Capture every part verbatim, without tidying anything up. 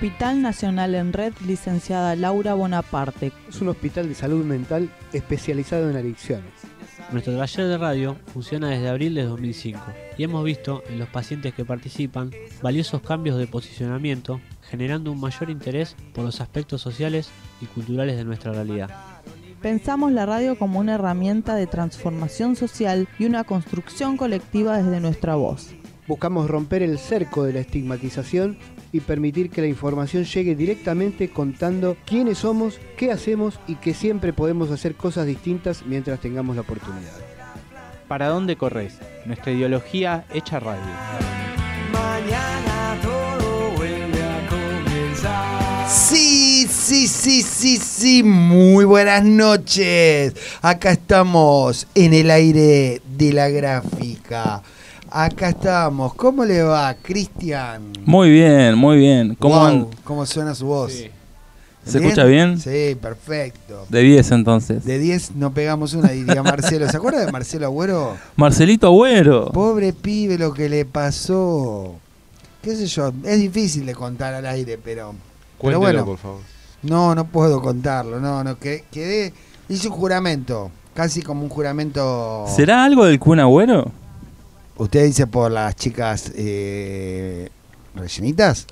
Hospital Nacional en Red, licenciada Laura Bonaparte. Es un hospital de salud mental especializado en adicciones. Nuestro taller de radio funciona desde abril de dos mil cinco y hemos visto en los pacientes que participan valiosos cambios de posicionamiento, generando un mayor interés por los aspectos sociales y culturales de nuestra realidad. Pensamos la radio como una herramienta de transformación social y una construcción colectiva desde nuestra voz. Buscamos romper el cerco de la estigmatización y permitir que la información llegue directamente contando quiénes somos, qué hacemos y que siempre podemos hacer cosas distintas mientras tengamos la oportunidad. ¿Para dónde corres? Nuestra ideología hecha radio. Mañana todo vuelve a comenzar. Sí, sí, sí, sí, sí, muy buenas noches. Acá estamos en el aire de la gráfica. Acá estamos. ¿Cómo le va, Cristian? Muy bien, muy bien. ¿Cómo, wow, an- ¿Cómo suena su voz? Sí. ¿Se escucha bien? Sí, perfecto. De diez entonces. De diez no pegamos una, diría Marcelo. ¿Se acuerda de Marcelo Agüero? Marcelito Agüero. Pobre pibe lo que le pasó. ¿Qué sé yo? Es difícil de contar al aire, pero... Cuéntelo, pero bueno, por favor. No, no puedo contarlo. No, no, que- quedé... Hice un juramento. Casi como un juramento... ¿Será algo del Kun Agüero? ¿Usted dice por las chicas eh, rellenitas?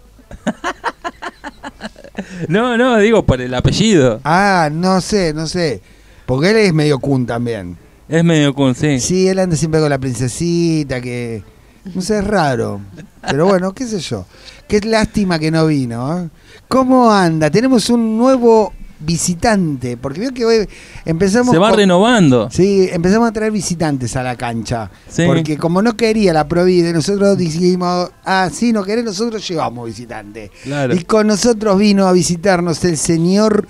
No, no, digo por el apellido. Ah, no sé, no sé. Porque él es medio Kun también. Es medio Kun, sí. Sí, él anda siempre con la princesita, que... No sé, es raro. Pero bueno, qué sé yo. Qué lástima que no vino. ¿eh? ¿Cómo anda? Tenemos un nuevo visitante. Porque veo que hoy empezamos... Se va con- renovando. Sí, empezamos a traer visitantes a la cancha. Sí. Porque como no quería la Provide, nosotros dijimos, ah, sí, no querés, nosotros llevamos visitantes. Claro. Y con nosotros vino a visitarnos el señor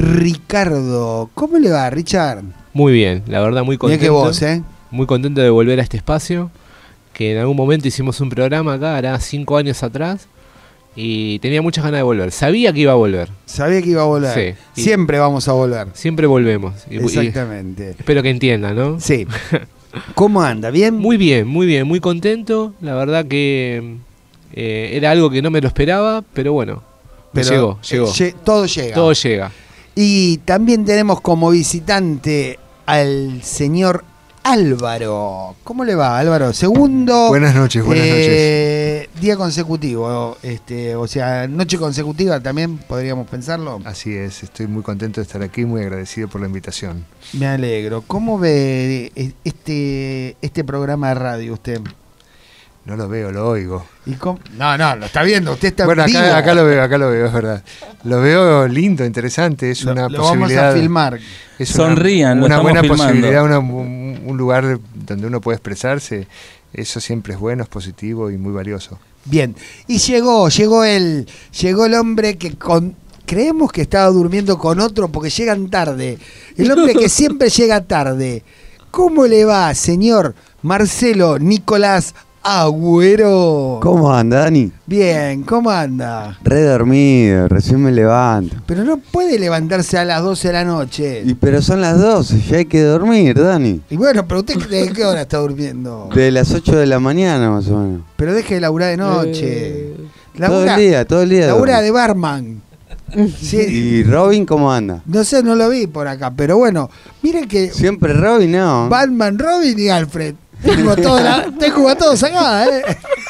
Ricardo. ¿Cómo le va, Richard? Muy bien, la verdad muy Mirá contento. que vos, ¿eh? Muy contento de volver a este espacio, que en algún momento hicimos un programa acá, hará cinco años atrás, y tenía muchas ganas de volver. Sabía que iba a volver. Sabía que iba a volver. Sí. Siempre vamos a volver. Siempre volvemos. Y- y Exactamente. espero que entiendan, ¿no? Sí. ¿Cómo anda? ¿Bien? Muy bien, muy bien, muy contento. La verdad que eh, era algo que no me lo esperaba, pero bueno, me Pero, llegó, llegó. eh, lle- todo llega. Todo llega. Y también tenemos como visitante al señor Álvaro. ¿Cómo le va, Álvaro? Segundo. Buenas noches, buenas eh, Día consecutivo, este, o sea, noche consecutiva también podríamos pensarlo. noches. Así es, estoy muy contento de estar aquí, muy agradecido por la invitación. Me alegro. ¿Cómo ve este este programa de radio usted? No lo veo, lo oigo. ¿Y cómo? No, no, lo está viendo. Usted está Bueno, vivo. acá, acá lo veo, acá lo veo, es verdad. Lo veo lindo, interesante, es Lo- una lo vamos posibilidad. a filmar. Es Sonrían, lo una, una estamos buena filmando. posibilidad, una- un, un lugar donde uno puede expresarse. Eso siempre es bueno, es positivo y muy valioso. Bien, y llegó, llegó el, llegó el hombre que con, creemos que estaba durmiendo con otro porque llegan tarde. El hombre que siempre llega tarde. ¿Cómo le va, señor Marcelo Nicolás Agüero? ¿Cómo anda, Dani? Bien, ¿cómo anda? Re dormido, recién me levanto. Pero no puede levantarse a las doce de la noche. Y pero son las doce, ya hay que dormir, Dani. Y bueno, pero usted ¿de qué hora está durmiendo? De las ocho de la mañana más o menos. Pero deje de laburar de noche. Todo el día, todo el día. Labura dormí. de barman. Sí. ¿Y Robin cómo anda? No sé, no lo vi por acá, pero bueno, miren que Siempre Robin, no. Batman, Robin y Alfred. Tengo, toda la, tengo a todos acá, ¿eh?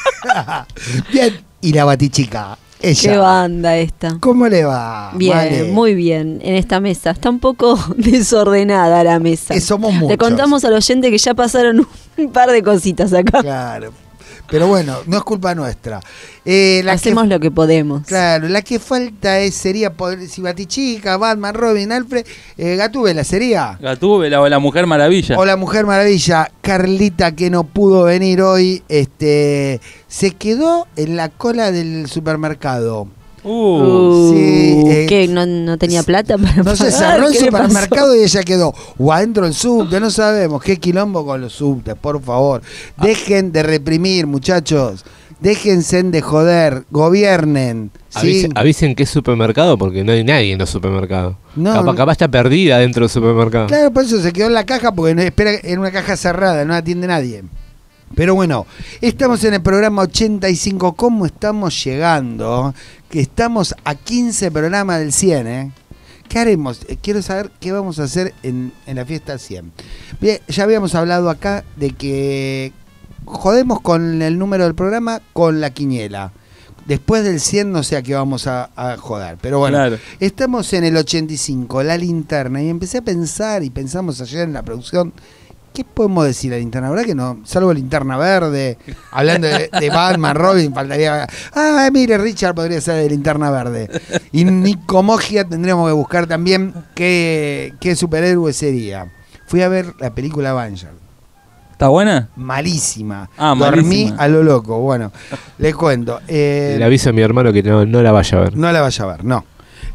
Bien, y la Batichica, ella. ¿Qué banda esta? ¿Cómo le va? Bien, Vale. muy bien, en esta mesa. Está un poco desordenada la mesa. Eh, somos muchos. Le contamos al oyente que ya pasaron un par de cositas acá. Claro. Pero bueno, no es culpa nuestra. Eh, la Hacemos que, lo que podemos. Claro, la que falta es, sería, poder- si Batichica, Batman, Robin, Alfred, eh, Gatúbela sería. Gatúbela o la Mujer Maravilla. O la Mujer Maravilla, Carlita, que no pudo venir hoy, este, se quedó en la cola del supermercado. Uh, Uh, sí, eh, ¿Qué? ¿No, ¿No tenía plata para No se pagar? cerró el ¿Qué le pasó? supermercado y ella quedó. O adentro del subte, no sabemos. Qué quilombo con los subtes, por favor. Dejen de reprimir, muchachos. Déjense de joder. Gobiernen. ¿sí? Avisen, avisen que es supermercado porque no hay nadie en los supermercados. No, capaz, no. capaz está perdida dentro del supermercado. Claro, por eso se quedó en la caja porque no espera en una caja cerrada, no atiende nadie. Pero bueno, estamos en el programa ochenta y cinco. ¿Cómo estamos llegando? Que estamos a quince programas del cien, ¿eh? ¿Qué haremos? Eh, quiero saber qué vamos a hacer en, en la fiesta cien. Bien, ya habíamos hablado acá de que jodemos con el número del programa con la quiniela. Después del cien no sé a qué vamos a, a joder. Pero bueno, claro. Estamos en el ochenta y cinco, la linterna. Y empecé a pensar, y pensamos ayer en la producción, ¿qué podemos decir a la linterna? La verdad que no, salvo Linterna Verde, hablando de, de Batman, Robin, faltaría... Ah, mire, Richard podría ser de Linterna Verde. Y Nico Mogia tendríamos que buscar también qué, qué superhéroe sería. Fui a ver la película Avenger. ¿Está buena? Malísima. Ah, Dormí malísima. a lo loco. Bueno, les cuento. Eh, Le aviso a mi hermano que no, no la vaya a ver. No la vaya a ver, no.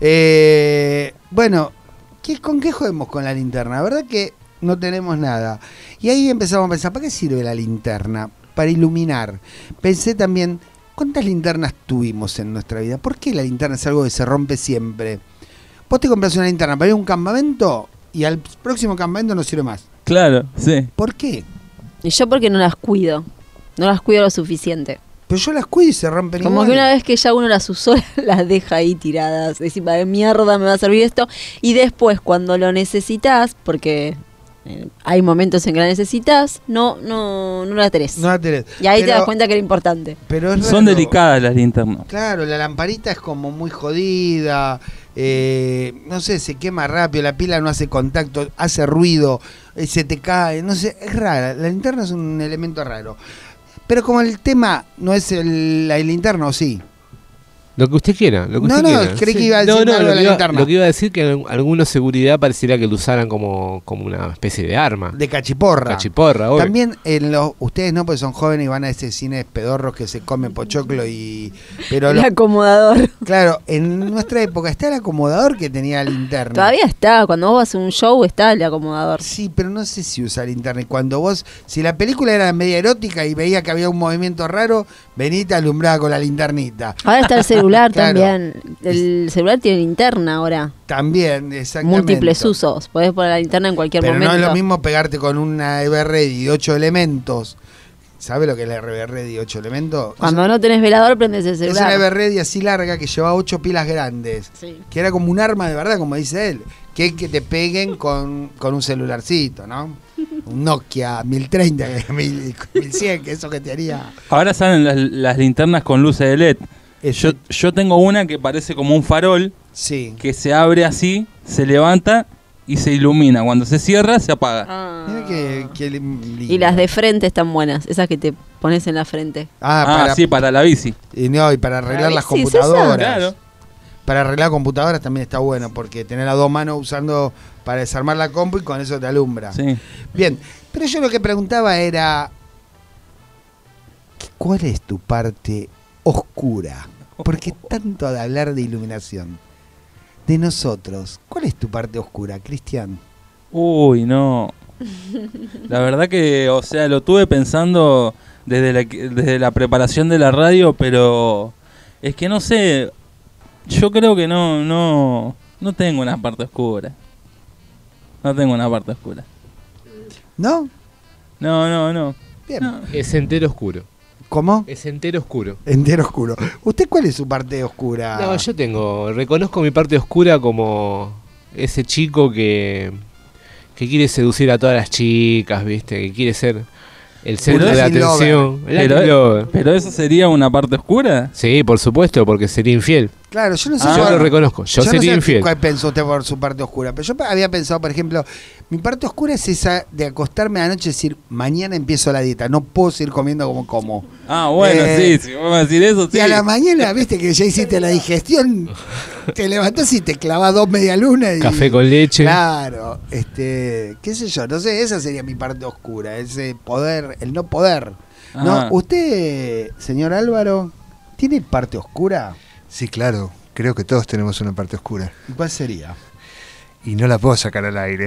Eh, bueno, ¿qué, ¿con qué jodemos con la linterna? La verdad que no tenemos nada. Y ahí empezamos a pensar, ¿para qué sirve la linterna? Para iluminar. Pensé también, ¿cuántas linternas tuvimos en nuestra vida? ¿Por qué la linterna es algo que se rompe siempre? Vos te compras una linterna para ir a un campamento y al próximo campamento no sirve más. Claro, sí. ¿Por qué? Y yo porque no las cuido. No las cuido lo suficiente. Pero yo las cuido y se rompen Como igual. que una vez que ya uno las usó, las deja ahí tiradas. Decir, ¿para qué mierda me va a servir esto? Y después, cuando lo necesitas, porque eh, hay momentos en que la necesitas, no, no, no la tenés. No la tenés. Y ahí Pero- te das cuenta que era importante. Pero es Son raro. delicadas las linternas. Claro, la lamparita es como muy jodida, eh, no sé, se quema rápido, la pila no hace contacto, hace ruido, eh, se te cae, no sé, es rara, la linterna es un elemento raro. Pero como el tema no es el, la linterna, ¿o sí? Lo que usted quiera. Lo que No, usted no, quiera. creí que iba a decir no, no, algo lo de la que iba- linterna. Lo que iba a decir que en algunos seguridad pareciera que lo usaran como, como una especie de arma. De cachiporra. Cachiporra, obvio. También en los, ustedes no, porque son jóvenes y van a ese cine de pedorros que se comen pochoclo y... Pero El lo- acomodador. claro, en nuestra época está el acomodador que tenía linterna. Todavía está. Cuando vos vas a un show, está el acomodador. Sí, pero no sé si usa linterna. Y cuando vos, si la película era media erótica y veía que había un movimiento raro, venía y te alumbraba con la linternita. Ahora está el celular Claro. también. El celular tiene linterna ahora. También, exactamente. Múltiples usos. Podés poner la linterna en cualquier Pero momento. no es lo mismo pegarte con una Everready de ocho elementos. ¿Sabe lo que es la Everready de ocho elementos? Cuando no tenés velador, prendes el Es una celular. Everready así larga que lleva ocho pilas grandes. Sí. Que era como un arma de verdad, como dice él. Que es que te peguen con, con un celularcito, ¿no? Un Nokia mil treinta, mil cien, que eso que te haría. Ahora salen las, las linternas con luces de L E D. Yo, yo tengo una que parece como un farol, sí, que se abre así, se levanta y se ilumina. Cuando se cierra, se apaga. Ah. Mira que, que lindo. Y las de frente están buenas. Esas que te pones en la frente. Ah, Ah, para, sí, para la bici. y no, y para arreglar Para las bici, ¿es esa? computadoras. Claro. Para arreglar computadoras también está bueno, porque tener a dos manos usando para desarmar la compu y con eso te alumbra. Sí. Bien, pero yo lo que preguntaba era, ¿cuál es tu parte oscura? Porque tanto de hablar de iluminación. De nosotros, ¿cuál es tu parte oscura, Cristian? Uy, no. La verdad que, o sea, lo tuve pensando desde la, desde la preparación de la radio, pero es que no sé, yo creo que no, no, no tengo una parte oscura. No tengo una parte oscura. ¿No? No, no, no. Bien. No. Es entero oscuro. ¿Cómo? Es entero oscuro. Entero oscuro. ¿Usted cuál es su parte oscura? No, yo tengo, reconozco mi parte oscura como ese chico que, que quiere seducir a todas las chicas, ¿viste? Que quiere ser el centro de Latin atención. El Pero, Latin lover. pero eso sería una parte oscura. Sí, por supuesto, porque sería infiel. Claro, yo no sé. Ah, yo cuál- lo reconozco, yo, no sería sé infiel. cuál pensó usted por su parte oscura, pero yo había pensado, por ejemplo, mi parte oscura es esa de acostarme anoche y decir, mañana empiezo la dieta, no puedo seguir comiendo como como. Ah, bueno, Eh, sí, si vamos a decir eso, sí. Y a la mañana, viste que ya hiciste la digestión, te levantás y te clavás dos medialunas. Y, Café con leche. Claro, este, qué sé yo, no sé, esa sería mi parte oscura, ese poder, el no poder. ¿No? Ah. ¿Usted, señor Álvaro, tiene parte oscura? Sí, claro. Creo que todos tenemos una parte oscura. ¿Y cuál sería? Y no la puedo sacar al aire.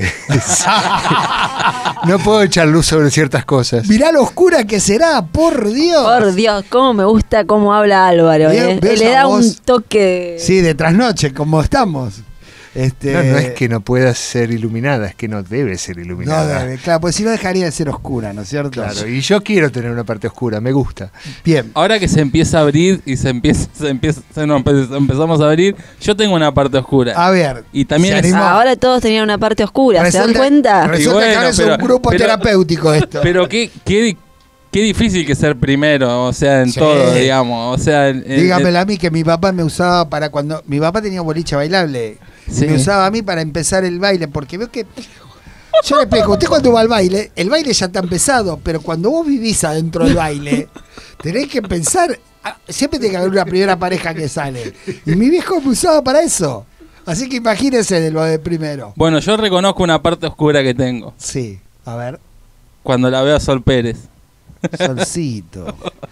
No puedo echar luz sobre ciertas cosas. Mirá lo oscura que será, por Dios. Por Dios, cómo me gusta cómo habla Álvaro. Bien, ¿eh? bella Le da voz. un toque. Sí, de trasnoche, como estamos. Este, No, no es que no pueda ser iluminada, es que no debe ser no iluminada. debe, claro, pues si no dejaría de ser oscura, ¿no es cierto? Claro, y yo quiero tener una parte oscura, me gusta. Bien. Ahora que se empieza a abrir y se empieza, se empieza, se nos empe- empezamos a abrir, yo tengo una parte oscura. A ver. Y también se es- animó. Ahora todos tenían una parte oscura, ¿se dan Resulta- cuenta? Resulta Y que bueno, ahora es pero- un grupo pero- terapéutico esto. Pero qué, qué, qué difícil que ser primero, o sea, en Sí. todo, digamos. O sea, en- en- Dígamelo a mí que mi papá me usaba para cuando... Mi papá tenía boliche bailable. Sí. Me usaba a mí para empezar el baile, porque veo que... Yo le explico, usted cuando va al baile, el baile ya está empezado, pero cuando vos vivís adentro del baile, tenés que pensar... ah, Siempre tiene que haber una primera pareja que sale. Y mi viejo me usaba para eso. Así que imagínese de lo de primero. Bueno, yo reconozco una parte oscura que tengo. Sí, a ver. Cuando la veo a Sol Pérez. Solcito.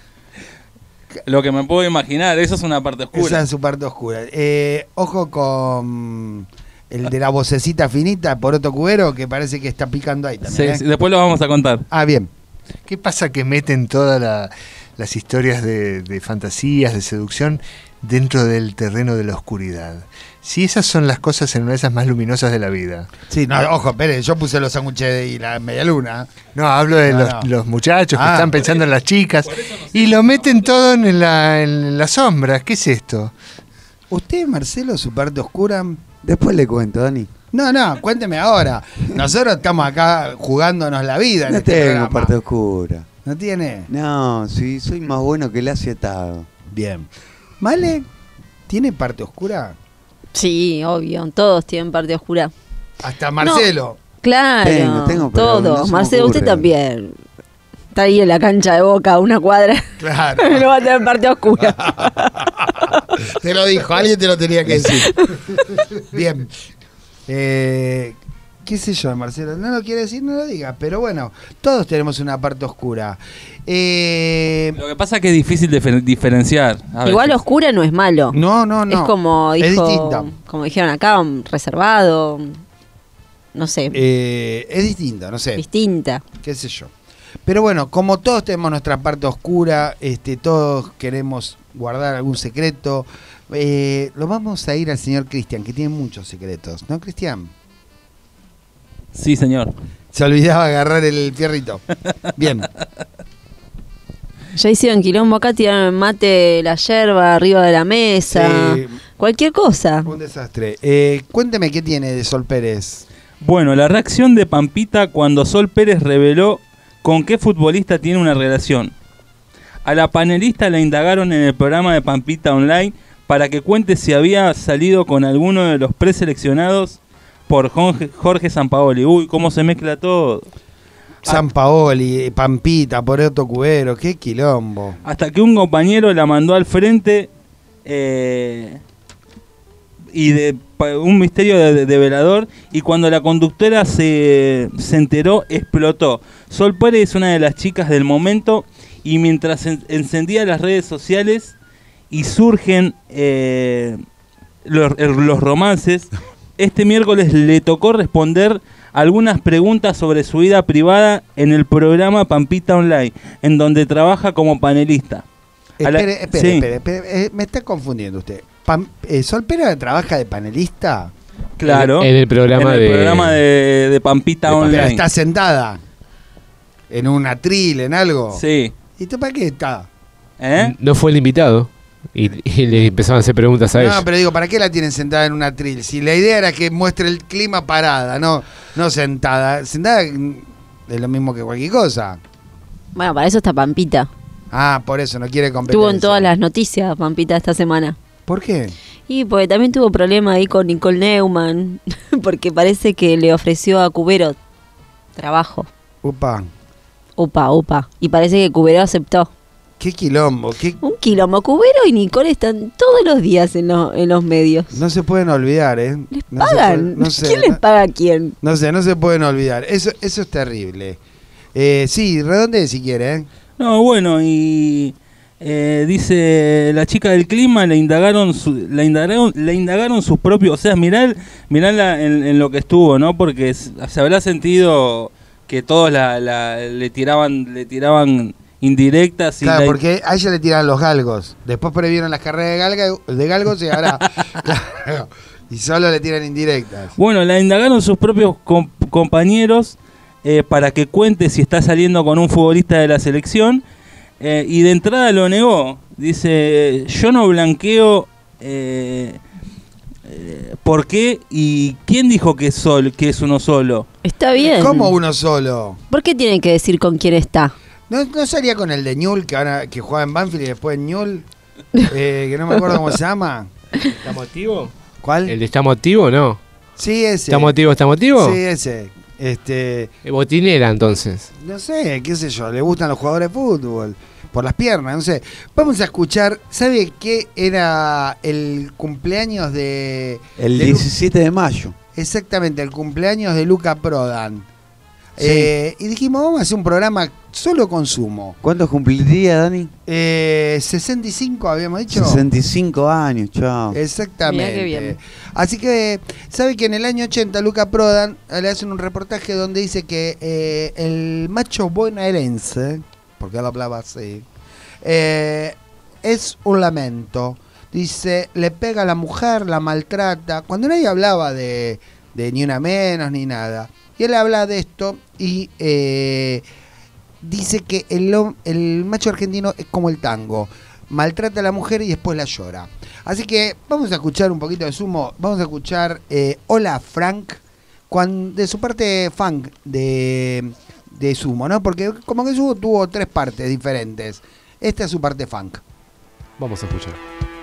Lo que me puedo imaginar, eso es una parte oscura. Esa es su parte oscura. Eh, ojo con el de la vocecita finita, Poroto Cubero, que parece que está picando ahí también. Sí, ¿eh? sí, después lo vamos a contar. Ah, bien. ¿Qué pasa que meten todas la- las historias de, de fantasías, de seducción, dentro del terreno de la oscuridad? Si esas son las cosas en una de esas más luminosas de la vida. Sí, no, ojo, espere, yo puse los sándwiches y la media luna. No, hablo de No, los, no. los muchachos que Ah, están pensando en las chicas y lo meten todo en la, en las sombras. ¿Qué es esto? ¿Usted, Marcelo, su parte oscura? Después le cuento, Dani. No, no, cuénteme ahora. Nosotros estamos acá jugándonos la vida en No este tengo programa. parte oscura. ¿No tiene? No, sí, soy más bueno que el acietado. Bien. ¿Male? ¿Tiene parte oscura? Sí, obvio, todos tienen parte oscura. Hasta Marcelo. Claro, Tengo, tengo, pero todos. no se me Marcelo, usted ocurre. también. Está ahí en la cancha de Boca, a una cuadra. Claro. No va a tener parte oscura. Te lo dijo, alguien te lo tenía que decir. Bien. Eh, ¿Qué sé yo, Marcelo? No lo quiere decir, no lo diga. Pero bueno, todos tenemos una parte oscura. Eh, Lo que pasa es que es difícil difer- diferenciar. a Igual veces. oscura no es malo. no, no, no. Es como Es dijo, distinta. como dijeron acá, un reservado, no sé, Eh, es distinta, no sé. distinta. Qué sé yo. Pero bueno, como todos tenemos nuestra parte oscura, este, todos queremos guardar algún secreto, eh, lo vamos a ir al señor Cristian, que tiene muchos secretos, ¿no, Cristian? Sí, señor. Se olvidaba agarrar el fierrito. Bien. Ya hicieron quilombo acá, tiraron el mate, la yerba arriba de la mesa, Sí. cualquier cosa. Un desastre. Eh, cuénteme qué tiene de Sol Pérez. Bueno, la reacción de Pampita cuando Sol Pérez reveló con qué futbolista tiene una relación. A la panelista la indagaron en el programa de Pampita Online para que cuente si había salido con alguno de los preseleccionados por Jorge, Jorge Sampaoli. Uy, cómo se mezcla todo. San Paoli, Pampita, Poroto Cubero, qué quilombo. Hasta que un compañero la mandó al frente eh, y de pa- un misterio de, de- de velador, y cuando la conductora se, se enteró, explotó. Sol Pérez es una de las chicas del momento, y mientras en- encendía las redes sociales y surgen eh, los, el- los romances, este miércoles le tocó responder algunas preguntas sobre su vida privada en el programa Pampita Online, en donde trabaja como panelista. A la- Espere, espere, sí. espere, espere, eh, me está confundiendo usted. Pam- eh, ¿Sol Pérez trabaja de panelista? Claro. En el programa en el de- programa de, de Pampita de Online. Pero está sentada en un atril, en algo. Sí. ¿Y tú para qué está? ¿Eh? No fue el invitado. Y, y le empezaban a hacer preguntas a No, ella. pero digo, ¿para qué la tienen sentada en un atril? Si la idea era que muestre el clima parada, no, no sentada. Sentada mm, es lo mismo que cualquier cosa. Bueno, para eso está Pampita. Ah, por eso no quiere competir. Tuvo en todas las noticias Pampita esta semana. ¿Por qué? Y porque también tuvo problema ahí con Nicole Neumann, porque parece que le ofreció a Cubero trabajo. Upa, Upa, upa. Y parece que Cubero aceptó. qué quilombo. Qué... Un quilombo. Cubero y Nicole están todos los días en, lo- en los medios. No se pueden olvidar, ¿eh? ¿Les No se pagan? puede- no sé, ¿Quién les no- paga a quién? No sé, no se pueden olvidar. Eso, eso es terrible. Eh, sí, redonde si quiere, ¿eh? No, bueno, y eh, dice la chica del clima, le indagaron, su- la indagaron, le indagaron sus propios, o sea, mirá, el- mirá la- en, en lo que estuvo, ¿no? Porque s- se habrá sentido que todos la, la- le tiraban, le tiraban indirectas y Claro, la- porque a ella le tiran los galgos. Después previeron las carreras de, galga- de galgos y ahora... claro, Y solo le tiran indirectas. Bueno, la indagaron sus propios com- compañeros eh, para que cuente si está saliendo con un futbolista de la selección. Eh, y de entrada lo negó. Dice, yo no blanqueo eh, eh, por qué y quién dijo que es, sol, que es uno solo. Está bien. ¿Cómo uno solo? ¿Por qué tiene que decir con quién está? ¿No, no salía con el de Ñul, que ahora que juega en Banfield y después en Ñul? Eh, que no me acuerdo cómo se llama. ¿Está motivo? ¿Cuál? ¿El de está motivo no? Sí, ese. ¿Está motivo, está motivo? Sí, ese. Este, Eh, Botinera entonces. no sé, qué sé yo, le gustan los jugadores de fútbol. Por las piernas, no sé. Vamos a escuchar, ¿sabe qué era el cumpleaños de... El de Lu- diecisiete de mayo. Exactamente, el cumpleaños de Luca Prodan. Sí. Eh, y dijimos, vamos a hacer un programa solo consumo. ¿Cuántos cumpliría, Dani? Eh, sesenta y cinco habíamos dicho. sesenta y cinco años, chao. Exactamente. Mirá qué bien. Así que, ¿sabe que en el año ochenta Luca Prodan eh, le hacen un reportaje donde dice que eh, el macho bonaerense, porque él hablaba así, eh, es un lamento. Dice, le pega a la mujer, la maltrata, cuando nadie hablaba de, de ni una menos ni nada. Y él habla de esto y eh, dice que el, hom- el macho argentino es como el tango. Maltrata a la mujer y después la llora. Así que vamos a escuchar un poquito de Sumo. Vamos a escuchar eh, Hola Frank, cuan- de su parte funk de, de Sumo, ¿no? Porque como que Sumo tuvo tres partes diferentes. Esta es su parte funk. Vamos a escuchar.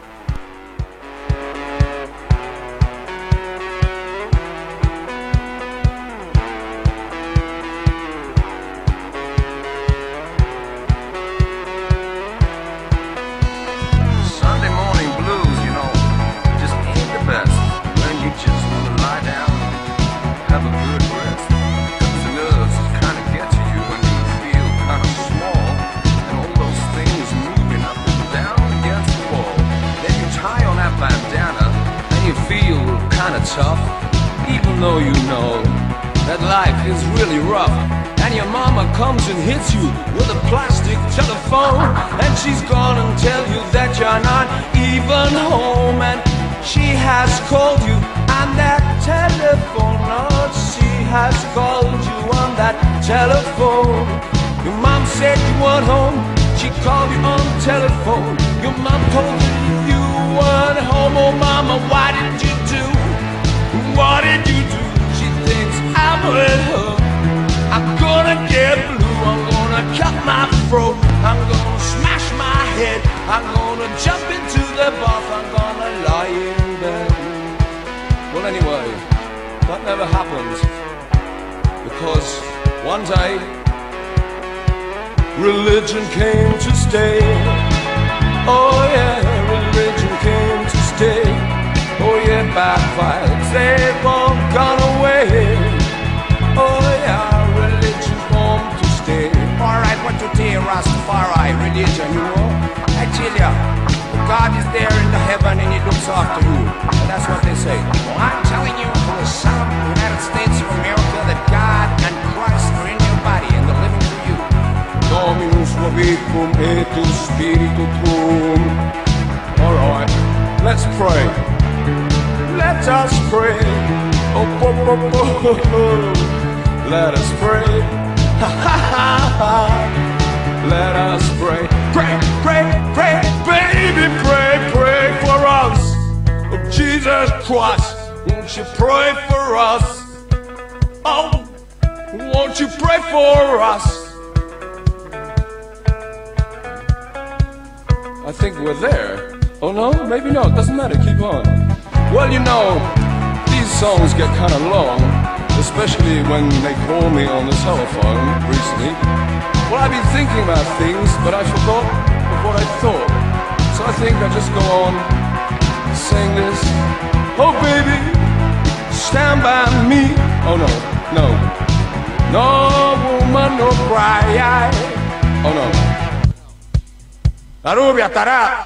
Sunday morning blues, you know, just ain't the best. When you just want to lie down, have a good rest. Cause the nerves kind of get to you when you feel kind of small. And all those things moving up and down against the wall. Then you tie on that bandana and you feel kind of tough. Even though you know that life is really rough. And your mama comes and hits you with a plastic telephone. And she's gonna tell you that you're not even home. And she has called you on that telephone. Oh, she has called you on that telephone. Your mom said you weren't home. She called you on the telephone. Your mom told you you weren't home. Oh, mama, why did you do? What did you do? She thinks I'm with her. I'm gonna get blue, I'm gonna cut my throat, I'm gonna smash my head, I'm gonna jump into the bath, I'm gonna lie in bed. Well anyway, that never happened, because one day, religion came to stay. Oh yeah, religion came to stay. Oh yeah, backfired, they've all gone away. Oh yeah, religion's home to stay. Alright, what to tell you, Rastafari, religion, you know? I tell ya, God is there in the heaven and he looks after you. And that's what they say. I'm telling you from the South United States of America that God and Christ are in your body and they're living through you. Dominus vobiscum et spiritu tuum. Alright, let's pray. Let us pray. Oh, oh, oh, oh, oh, oh. Let us pray. Ha ha ha ha. Let us pray. Pray, pray, pray, baby, pray, pray for us. Oh, Jesus Christ, won't you pray for us? Oh, won't you pray for us? I think we're there. Oh no, maybe not. Doesn't matter. Keep on. Well, you know, these songs get kind of long, especially when they call me on the telephone recently. Well, I've been thinking about things, but I forgot of what I thought. So I think I'll just go on saying this. Oh, baby, stand by me. Oh, no, no. No woman, no cry. Oh, no. La rubia tarada.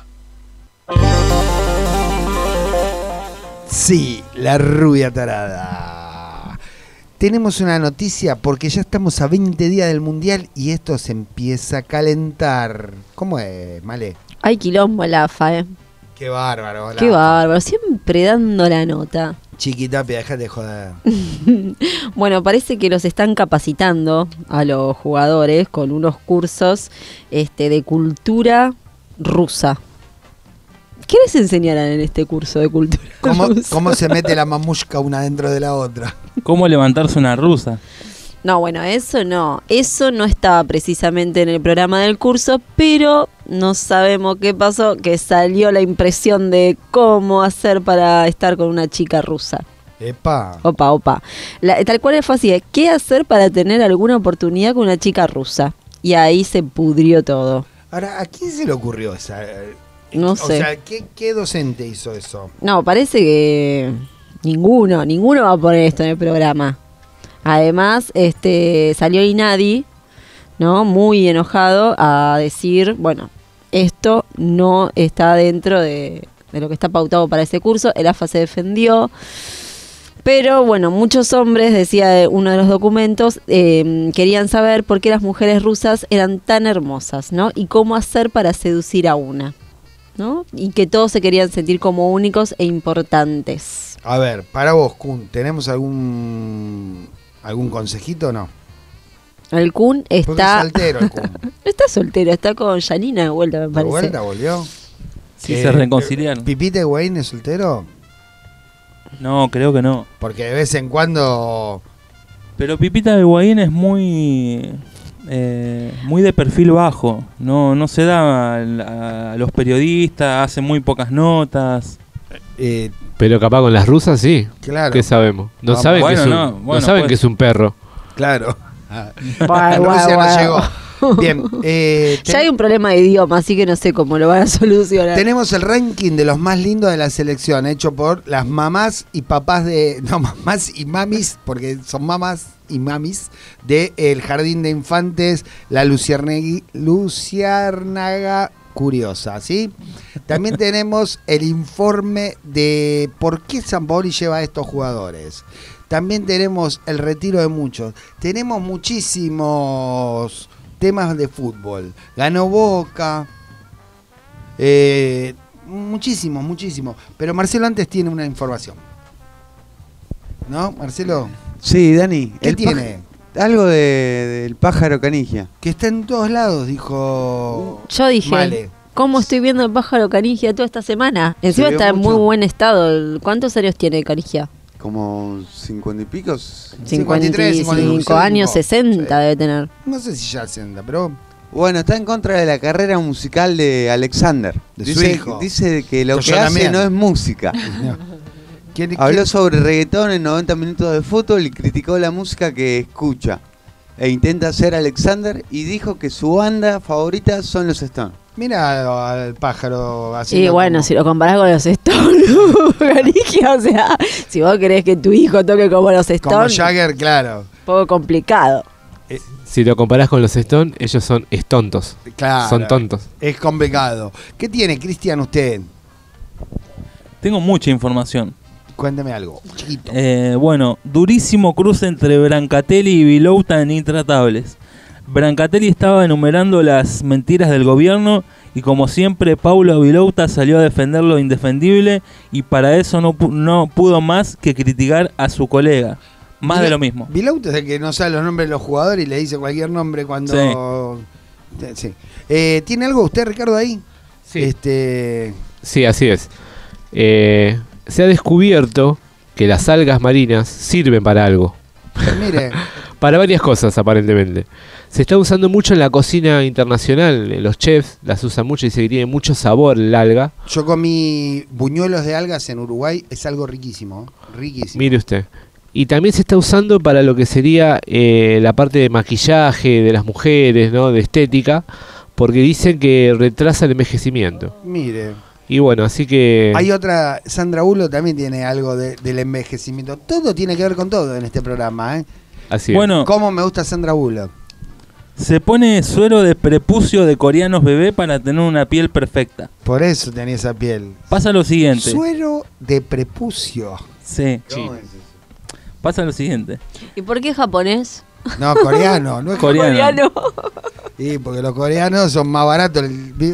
Sí, la rubia tarada. Tenemos una noticia porque ya estamos a veinte días del Mundial y esto se empieza a calentar. ¿Cómo es, Male? Hay quilombo en la A F A, ¿eh? Qué bárbaro. Qué bárbaro, siempre dando la nota. Chiquitapia, déjate de joder. Bueno, parece que los están capacitando a los jugadores con unos cursos este, de cultura rusa. ¿Qué les enseñarán en este curso de cultura ¿Cómo, rusa? ¿Cómo se mete la mamushka una dentro de la otra? ¿Cómo levantarse una rusa? No, bueno, eso no. Eso no estaba precisamente en el programa del curso, pero no sabemos qué pasó, que salió la impresión de cómo hacer para estar con una chica rusa. Epa. Opa, opa. La, tal cual es fácil. ¿Qué hacer para tener alguna oportunidad con una chica rusa? Y ahí se pudrió todo. Ahora, ¿a quién se le ocurrió esa? No O sé. sea, ¿qué, qué docente hizo eso? No, parece que ninguno, ninguno va a poner esto en el programa. Además, este salió Inadi, ¿no? Muy enojado a decir, bueno, esto no está dentro de, de lo que está pautado para ese curso. El A F A se defendió. Pero bueno, muchos hombres, decía uno de los documentos, eh, querían saber por qué las mujeres rusas eran tan hermosas, ¿no? Y cómo hacer para seducir a una, ¿no? Y que todos se querían sentir como únicos e importantes. A ver, para vos, Kun, ¿tenemos algún algún consejito o no? El Kun Porque es está... soltero el Kun. Está soltero, está con Janina de vuelta, me ¿De parece. vuelta volvió? Sí, Eh, se reconciliaron. ¿Pipita Higuaín es soltero? No, creo que no. Porque de vez en cuando... Pero Pipita Higuaín es muy eh, muy de perfil bajo. No, no se da a, a los periodistas, hace muy pocas notas. Eh, Pero capaz con las rusas sí. Claro. ¿Qué sabemos? No Vamos. saben, Bueno, que, es un, no, no bueno, saben pues. que es un perro. Claro. Guau, guau, Rusia no guau. llegó. Bien, eh, ten- Ya hay un problema de idioma, así que no sé cómo lo van a solucionar. tenemos el ranking de los más lindos de la selección, hecho por las mamás y papás de... No, mamás y mamis, porque son mamás y mamis, de el Jardín de Infantes, la Luciernegui- Luciérnaga Curiosa, ¿sí? También tenemos el informe de por qué Sampaoli lleva a estos jugadores. También tenemos el retiro de muchos. Tenemos muchísimos temas de fútbol. Ganó Boca. Eh, muchísimos, muchísimos. Pero Marcelo antes tiene una información. ¿No, Marcelo? Sí, Dani. ¿Qué el tiene? pá- Algo de- del pájaro canigia. Que está en todos lados, dijo. Yo dije, Male. ¿cómo estoy viendo el pájaro Canigia toda esta semana? Encima Se vio está en muy mucho. buen estado. ¿Cuántos años tiene Canigia? Como cincuenta y pico. cincuenta y tres, cincuenta y cincuenta y cinco cinco. años, sesenta Sí. debe tener. No sé si ya se anda, pero. Bueno, está en contra de la carrera musical de Alexander. De su dice, hijo. dice que lo Yo que hace también. no es música. ¿Quién- Habló quién- sobre reggaetón en noventa minutos de fútbol y criticó la música que escucha. E intenta ser Alexander y dijo que su banda favorita son los Stones. Mira al pájaro así. Y bueno, si lo comparás con los Stones, Canigia, o sea, si vos querés que tu hijo toque como los Como Stones, Jagger, claro. un poco complicado. Si lo comparás con los Stones, ellos son estontos. Claro. Son tontos. Es complicado. ¿Qué tiene, Cristian, usted? Tengo mucha información. Cuéntame algo, chiquito. Eh, bueno, durísimo cruce entre Brancatelli y Vilouta en Intratables. Brancatelli estaba enumerando las mentiras del gobierno y como siempre Paulo Vilouta salió a defender lo indefendible y para eso no, pu- no pudo más que criticar a su colega. Más de lo mismo. Vilauta es el que no sabe los nombres de los jugadores y le dice cualquier nombre cuando... Sí. Sí. Eh, ¿Tiene algo usted, Ricardo, ahí? Sí. Este... Sí, así es. Eh, se ha descubierto que las algas marinas sirven para algo. Mire, Para varias cosas, aparentemente. Se está usando mucho en la cocina internacional. eh, Los chefs las usan mucho y dice que tiene mucho sabor el alga. yo comí buñuelos de algas en Uruguay, es algo riquísimo, riquísimo. Mire usted. Y también se está usando para lo que sería eh, la parte de maquillaje de las mujeres, ¿no? De estética, porque dicen que retrasa el envejecimiento. Mire, Y bueno, así que... hay otra, Sandra Bullo también tiene algo de- del envejecimiento. Todo tiene que ver con todo en este programa, ¿eh? Así es. Bueno, ¿Cómo me gusta Sandra Bullo? se pone suero de prepucio de coreanos bebé para tener una piel perfecta. Por eso tenía esa piel. Pasa lo siguiente. Suero de prepucio. Sí. Sí. Pasa lo siguiente. ¿Y por qué japonés? No, coreano, no es Coreano. Coreano. Sí, porque los coreanos son más baratos. El vi-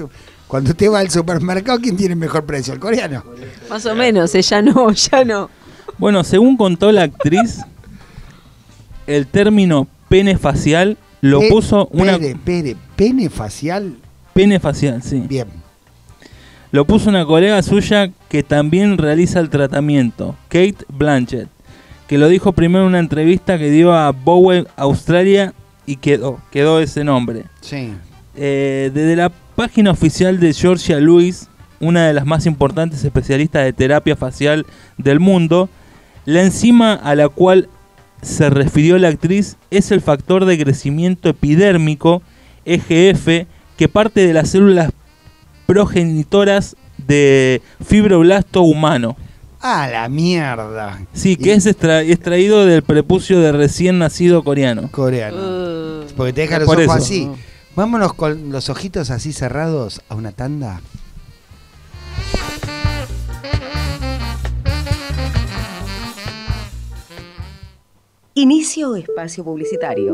Cuando usted va al supermercado, ¿quién tiene mejor precio? ¿El coreano? Más o menos, ella no, ya no. Bueno, según contó la actriz, el término pene facial lo Pe- puso una... Pere, pere, pene facial. Pene facial, sí. Bien. Lo puso una colega suya que también realiza el tratamiento, Kate Blanchett, que lo dijo primero en una entrevista que dio a Bowen Australia y quedó, quedó ese nombre. Sí. Eh, desde la página oficial de Georgia Lewis, una de las más importantes especialistas de terapia facial del mundo, la enzima a la cual se refirió la actriz es el factor de crecimiento epidérmico, E G F, que parte de las células progenitoras de fibroblasto humano. Ah, la mierda. Sí, que Y- es extra- extraído del prepucio de recién nacido coreano. Coreano. Uh, Porque te deja Es los por ojos eso. así. Vámonos con los ojitos así cerrados a una tanda. Inicio espacio publicitario.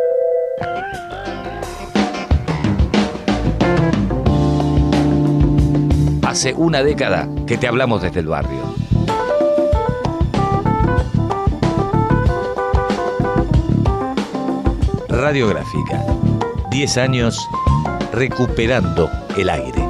Hace una década que te hablamos desde el barrio. Radiográfica. diez años recuperando el aire.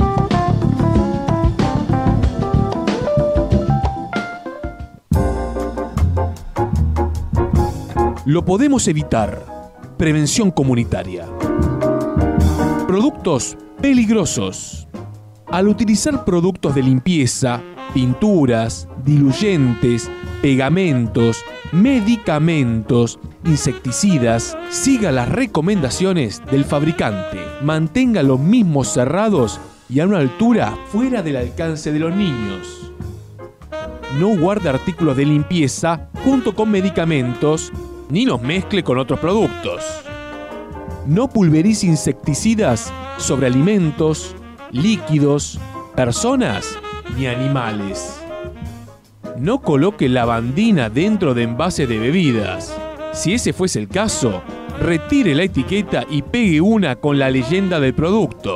Lo podemos evitar. Prevención comunitaria. Productos peligrosos. Al utilizar productos de limpieza, pinturas, diluyentes, pegamentos, medicamentos, insecticidas, siga las recomendaciones del fabricante. Mantenga los mismos cerrados y a una altura fuera del alcance de los niños. No guarde artículos de limpieza junto con medicamentos ni los mezcle con otros productos. No pulverice insecticidas sobre alimentos, líquidos, personas ni animales. No coloque lavandina dentro de envases de bebidas. Si ese fuese el caso, retire la etiqueta y pegue una con la leyenda del producto.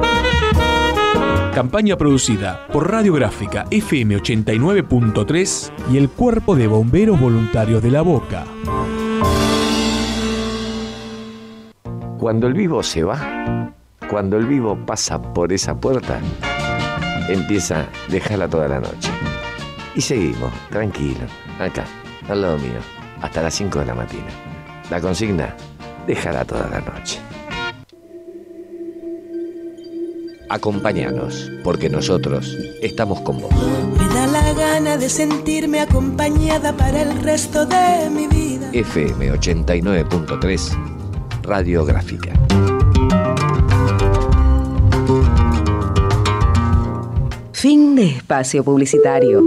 Campaña producida por Radiográfica F M ochenta y nueve punto tres y el Cuerpo de Bomberos Voluntarios de La Boca. Cuando el vivo se va, cuando el vivo pasa por esa puerta, empieza, déjala toda la noche. Y seguimos, tranquilo, acá, al lado mío, hasta las cinco de la mañana. La consigna, déjala toda la noche. Acompáñanos, porque nosotros estamos con vos. Me da la gana de sentirme acompañada para el resto de mi vida. F M ochenta y nueve punto tres, Radiográfica. Fin de espacio publicitario.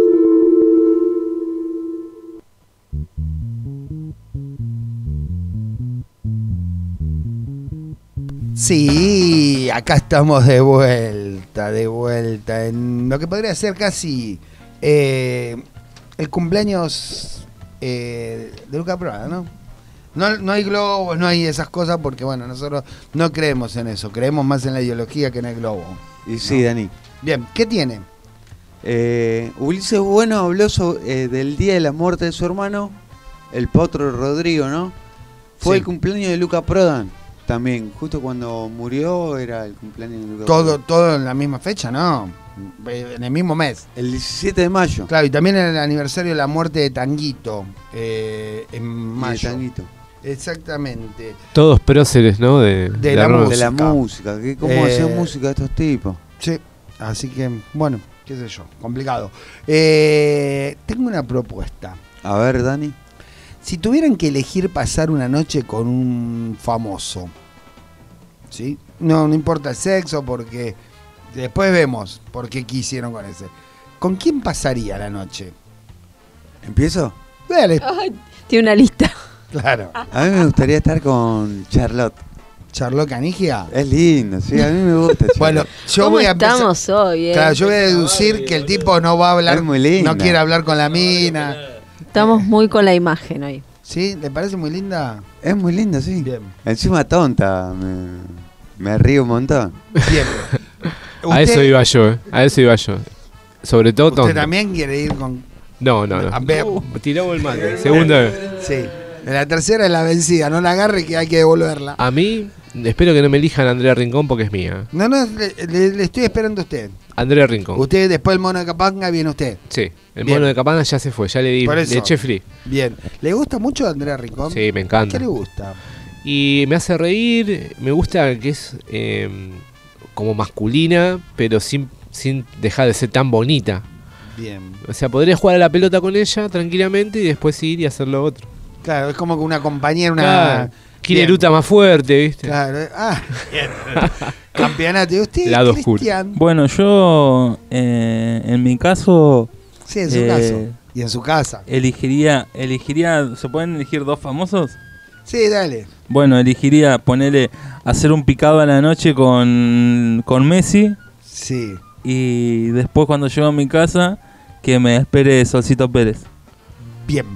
Sí, acá estamos de vuelta, de vuelta, en lo que podría ser casi eh, el cumpleaños eh, de Luca Prodan, ¿no? ¿no? No hay globos, no hay esas cosas porque, bueno, nosotros no creemos en eso, creemos más en la ideología que en el globo. Y sí, ¿no? Dani. Bien, ¿qué tiene? Eh, Ulises Bueno habló sobre, eh, del día de la muerte de su hermano, el Potro Rodrigo, ¿no? Fue Sí. el cumpleaños de Luca Prodan. También, justo cuando murió era el cumpleaños de Luca Todo, Prodan. todo en la misma fecha, ¿no? En el mismo mes. El diecisiete de mayo. Claro, y también en el aniversario de la muerte de Tanguito, eh, en mayo. Tanguito. Exactamente. Todos próceres, ¿no? De, De la rock. De la música, que cómo Eh, hacían música estos tipos. Sí, así que, bueno, qué sé yo, complicado. Eh, tengo una propuesta. A ver, Dani. Si tuvieran que elegir pasar una noche con un famoso, ¿sí? No, no importa el sexo, porque después vemos por qué quisieron con ese. ¿Con quién pasaría la noche? ¿Empiezo? Dale. Ay, tiene una lista. Claro. A mí me gustaría estar con Charlotte. ¿Charlotte Canigia? Es lindo, sí, a mí me gusta. Bueno, yo ¿Cómo voy a empezar- estamos hoy? eh? Claro, yo voy a deducir que el tipo no va a hablar, Es muy linda. no quiere hablar con la mina. Estamos muy con la imagen hoy. ¿Sí? ¿Le parece muy linda? Es muy linda, sí. Bien. Encima tonta, me, me río un montón. Bien. A eso iba yo, eh. A eso iba yo. Sobre todo ¿Usted tonto. también quiere ir con...? No, no, no. A ver, Tiramos el mate. Segunda vez. sí. La tercera es la vencida. No la agarre que hay que devolverla. A mí, espero que no me elijan a Andrea Rincón porque es mía. No, no, le, le- le estoy esperando a usted. Andrea Rincón. Usted, después el mono de Capanga, viene usted. Sí, el Bien. mono de Capanga ya se fue, ya le di, Por eso. le eché free. Bien. ¿Le gusta mucho Andrea Rincón? Sí, me encanta. ¿Qué le gusta? Y me hace reír, me gusta que es eh, como masculina, pero sin, sin dejar de ser tan bonita. Bien. O sea, podría jugar a la pelota con ella tranquilamente y después ir y hacer lo otro. Claro, es como que una compañera, una... Claro. ¿Quién Bien. eruta más fuerte, viste? Claro. Ah, bien. Campeonato. ¿Y usted, Lado oscuro. Cristian? Bueno, yo eh, en mi caso. Sí, en su eh, caso. Y en su casa. Elegiría, elegiría. ¿Se pueden elegir dos famosos? Sí, dale. Bueno, elegiría ponerle hacer un picado a la noche con, con Messi. Sí. Y después cuando llego a mi casa, que me espere Solcito Pérez. Bien.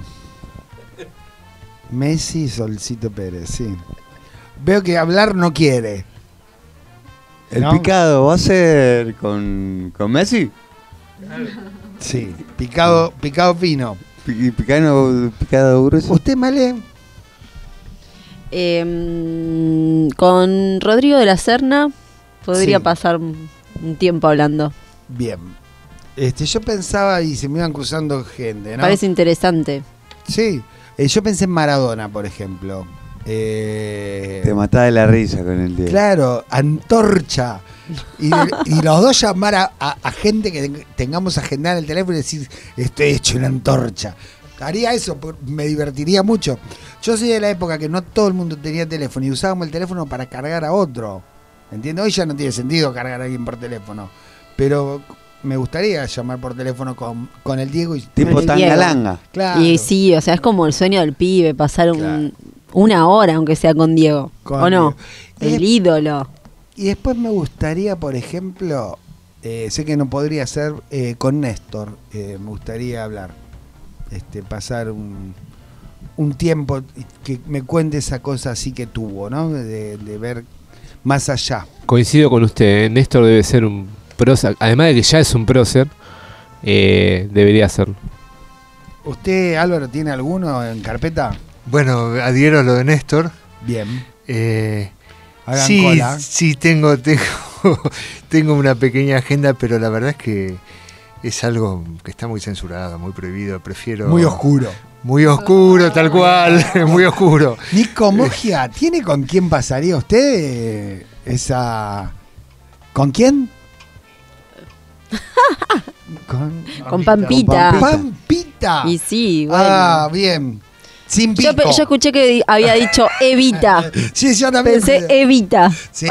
Messi, Solcito Pérez, sí. Veo que hablar no quiere. ¿El ¿No? picado va a ser con, con Messi? Sí, picado, picado fino. Pi- Picado, picado grueso. ¿Usted, Male? Eh, con Rodrigo de la Serna podría Sí. pasar un un tiempo hablando. Bien. Este, yo pensaba y se me iban cruzando gente, ¿no? Parece interesante. Sí. Eh, yo pensé en Maradona, por ejemplo. Eh, Te matás de la risa con el día. Claro, antorcha. Y, y los dos llamar a, a- a gente que ten- tengamos agendada en el teléfono y decir, estoy hecho una antorcha. Haría eso, por- me divertiría mucho. Yo soy de la época que no todo el mundo tenía teléfono y usábamos el teléfono para cargar a otro. ¿Entiendes? Hoy ya no tiene sentido cargar a alguien por teléfono. Pero me gustaría llamar por teléfono con, con el Diego y Tipo Con el tangalanga. Diego. Claro. Y sí, o sea, es como el sueño del pibe, pasar un- una hora, aunque sea con Diego. Con ¿O no? Diego. El Eh, ídolo. Y después me gustaría, por ejemplo, eh, sé que no podría ser eh, con Néstor, eh, me gustaría hablar, este, pasar un, un tiempo y que me cuente esa cosa así que tuvo, ¿no? De, de ver más allá. Coincido con usted, ¿eh? Néstor debe ser un prócer, además de que ya es un prócer, eh, debería serlo. ¿Usted, Álvaro, tiene alguno en carpeta? Bueno, adhiero a lo de Néstor. Bien. Eh, Hagan sí, cola. sí, tengo, tengo, tengo una pequeña agenda, pero la verdad es que es algo que está muy censurado, muy prohibido. Prefiero. Muy oscuro. Muy oscuro, tal cual, muy oscuro. Nico Mogia, ¿tiene con quién pasaría usted eh, esa... ¿Con quién? Con, Con Pampita. Con Pampita. Y sí, bueno. Ah, bien. Sin pico. Yo, pe- yo escuché que di- había dicho Evita. Sí, yo también. Pensé Evita. Sí.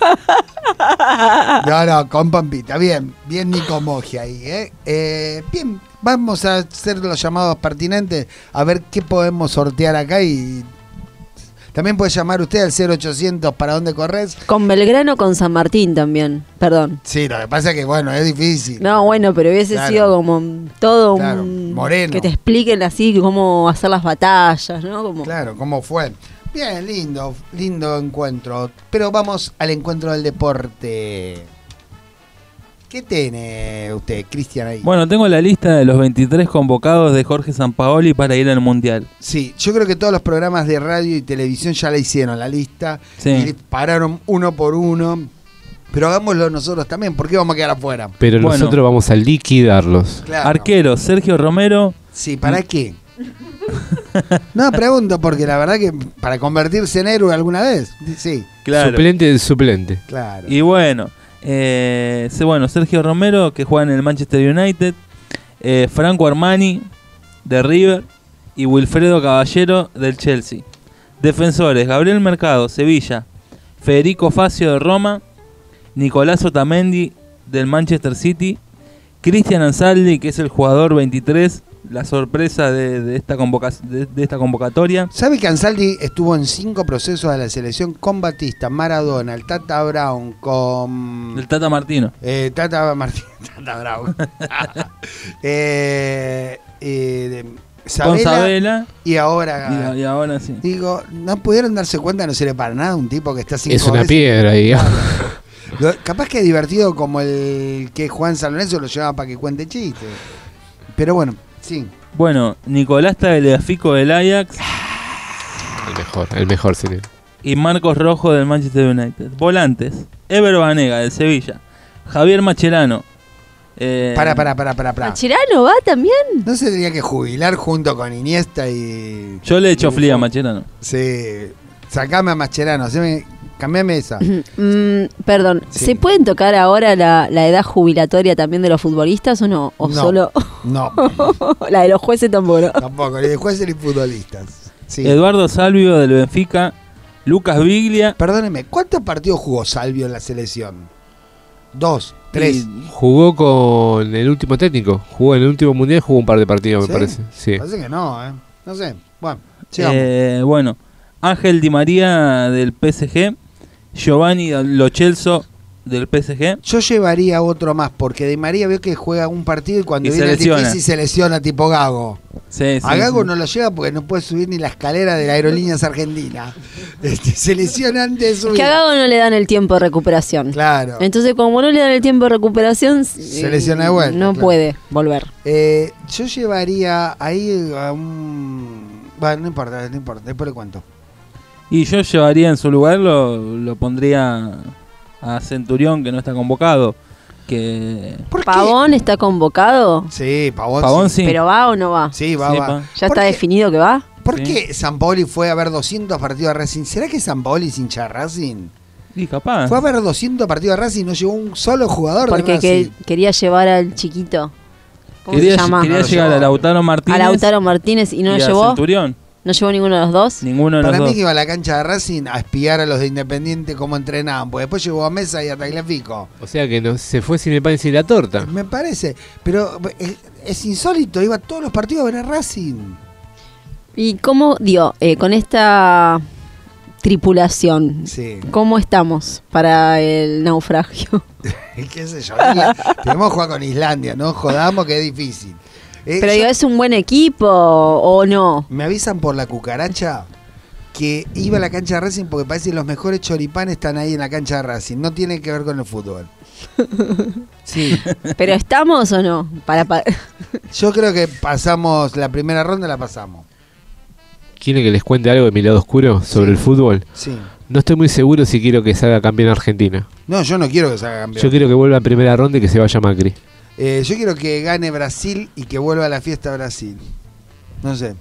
No, no, con Pampita. Bien, bien Nico Mogia ahí, ¿eh? Eh, Bien, vamos a hacer los llamados pertinentes a ver qué podemos sortear acá y... También puede llamar usted al cero ochocientos ¿para dónde corres? Con Belgrano, con San Martín también. Perdón. Sí, lo que pasa es que, bueno, es difícil. No, bueno, pero hubiese Claro. sido como todo Claro, un... Moreno. Que te expliquen así cómo hacer las batallas, ¿no? Como... Claro, ¿cómo fue? Bien, lindo, lindo encuentro. Pero vamos al encuentro del deporte. ¿Qué tiene usted, Cristian, ahí? Bueno, tengo la lista de los veintitrés convocados de Jorge Sampaoli para ir al Mundial. Sí, yo creo que todos los programas de radio y televisión ya la hicieron, la lista. Sí. Y pararon uno por uno. Pero hagámoslo nosotros también, ¿por qué vamos a quedar afuera? Pero Bueno. nosotros vamos a liquidarlos. Claro. Arquero, Sergio Romero. Sí, ¿para qué? No, pregunto, porque la verdad que para convertirse en héroe alguna vez. Sí, Claro. Suplente del suplente. claro. Y bueno, eh, sí, bueno, Sergio Romero, que juega en el Manchester United. eh, Franco Armani, de River. Y Wilfredo Caballero, del Chelsea. Defensores, Gabriel Mercado, Sevilla. Federico Facio, de Roma. Nicolás Otamendi, del Manchester City. Cristian Ansaldi, que es el jugador veintitrés, la sorpresa de, de, esta, convoca de, de esta convocatoria. ¿Sabe que Ansaldi estuvo en cinco procesos de la selección con Batista, Maradona, el Tata Brown, con... El Tata Martino. Eh, Tata Martín, Tata Brown. eh, eh, de- Sabela, Con Sabela. y ahora... Y, y ahora sí. Digo, ¿no pudieron darse cuenta? No sirve para nada un tipo que está cinco Es una veces- piedra ahí. Lo- capaz que es divertido como el que Juan San Lorenzo lo llevaba para que cuente chistes. Pero bueno, sí. Bueno, Nicolás Tagliafico del Ajax. El mejor, el mejor cine. Y Marcos Rojo del Manchester United. Volantes. Ever Banega del Sevilla. Javier Mascherano. Eh, Para, para, para, para, para. ¿Mascherano va también? ¿No se tendría que jubilar junto con Iniesta y...? Yo le echo fría a Mascherano. Sí. Sacame a Mascherano, haceme, cambiame esa. Mm, perdón, Sí. ¿se pueden tocar ahora la, la edad jubilatoria también de los futbolistas o no? ¿O No. solo No, la de los jueces tampoco? ¿No? tampoco, ni de jueces ni futbolistas. Sí. Eduardo Salvio del Benfica. Lucas Biglia. Perdóneme, ¿cuántos partidos jugó Salvio en la selección? Dos, tres. Jugó con el último técnico. Jugó en el último mundial, jugó un par de partidos, ¿Sí? me parece. Sí. Parece que no, ¿eh? No sé. Bueno, sigamos. Eh, bueno, Ángel Di María del P S G. Giovanni Lo Celso del P S G. Yo llevaría otro más, porque Di María veo que juega un partido y cuando Y viene se el lesiona. difícil se lesiona tipo Gago. Sí, sí, A Gago sí. no lo lleva porque no puede subir ni la escalera de la Aerolíneas Argentina. Este, se lesiona antes de Es subir. que a Gago no le dan el tiempo de recuperación. Claro. Entonces, como no le dan el tiempo de recuperación, Se eh, lesiona de vuelta, no claro. puede volver. Eh, yo llevaría ahí a un... Bueno, no importa, no importa, después le cuento. Y yo llevaría en su lugar, lo, lo pondría a Centurión, que no está convocado. Que ¿Pavón está convocado? Sí, Pavón, Pavón sí. ¿Pero va o no va? Sí, va, Sí, va. pa. ¿Ya ¿Por está qué? definido que va? ¿Por Sí. qué Sampaoli fue a ver doscientos partidos de Racing? ¿Será que Sampaoli es hincha de Racing? Y capaz. Fue a ver doscientos partidos de Racing y no llegó un solo jugador Porque de Racing. que- quería llevar al chiquito. ¿Cómo Quería, se llama? quería No lo llegar llevó. a Lautaro Martínez. A Lautaro Martínez y no y lo a llevó. Centurión. ¿No llevó ninguno de los dos? Ninguno de Para los mí dos. que iba a la cancha de Racing a espiar a los de Independiente cómo entrenaban, porque después llegó a Mesa y a Tagliafico. O sea que no, se fue sin el pan y sin la torta. Me parece, pero es, es insólito, iba a todos los partidos a ver a Racing. ¿Y cómo, digo, eh, con esta tripulación, Sí. cómo estamos para el naufragio? ¿Qué sé yo? Tenemos que jugar con Islandia, no jodamos que es difícil. Eh, Pero yo- digo, ¿es un buen equipo o no? Me avisan por la cucaracha que iba a la cancha de Racing porque parece que los mejores choripanes están ahí en la cancha de Racing. No tiene que ver con el fútbol. Sí. ¿Pero estamos o no? Para, pa- Yo creo que pasamos la primera ronda, la pasamos. ¿Quiere que les cuente algo de mi lado oscuro sobre el fútbol? Sí. No estoy muy seguro si quiero que salga campeón Argentina. No, yo no quiero que se haga campeón. Yo quiero que vuelva en primera ronda y que se vaya Macri. Eh, yo quiero que gane Brasil y que vuelva a la fiesta Brasil. No sé.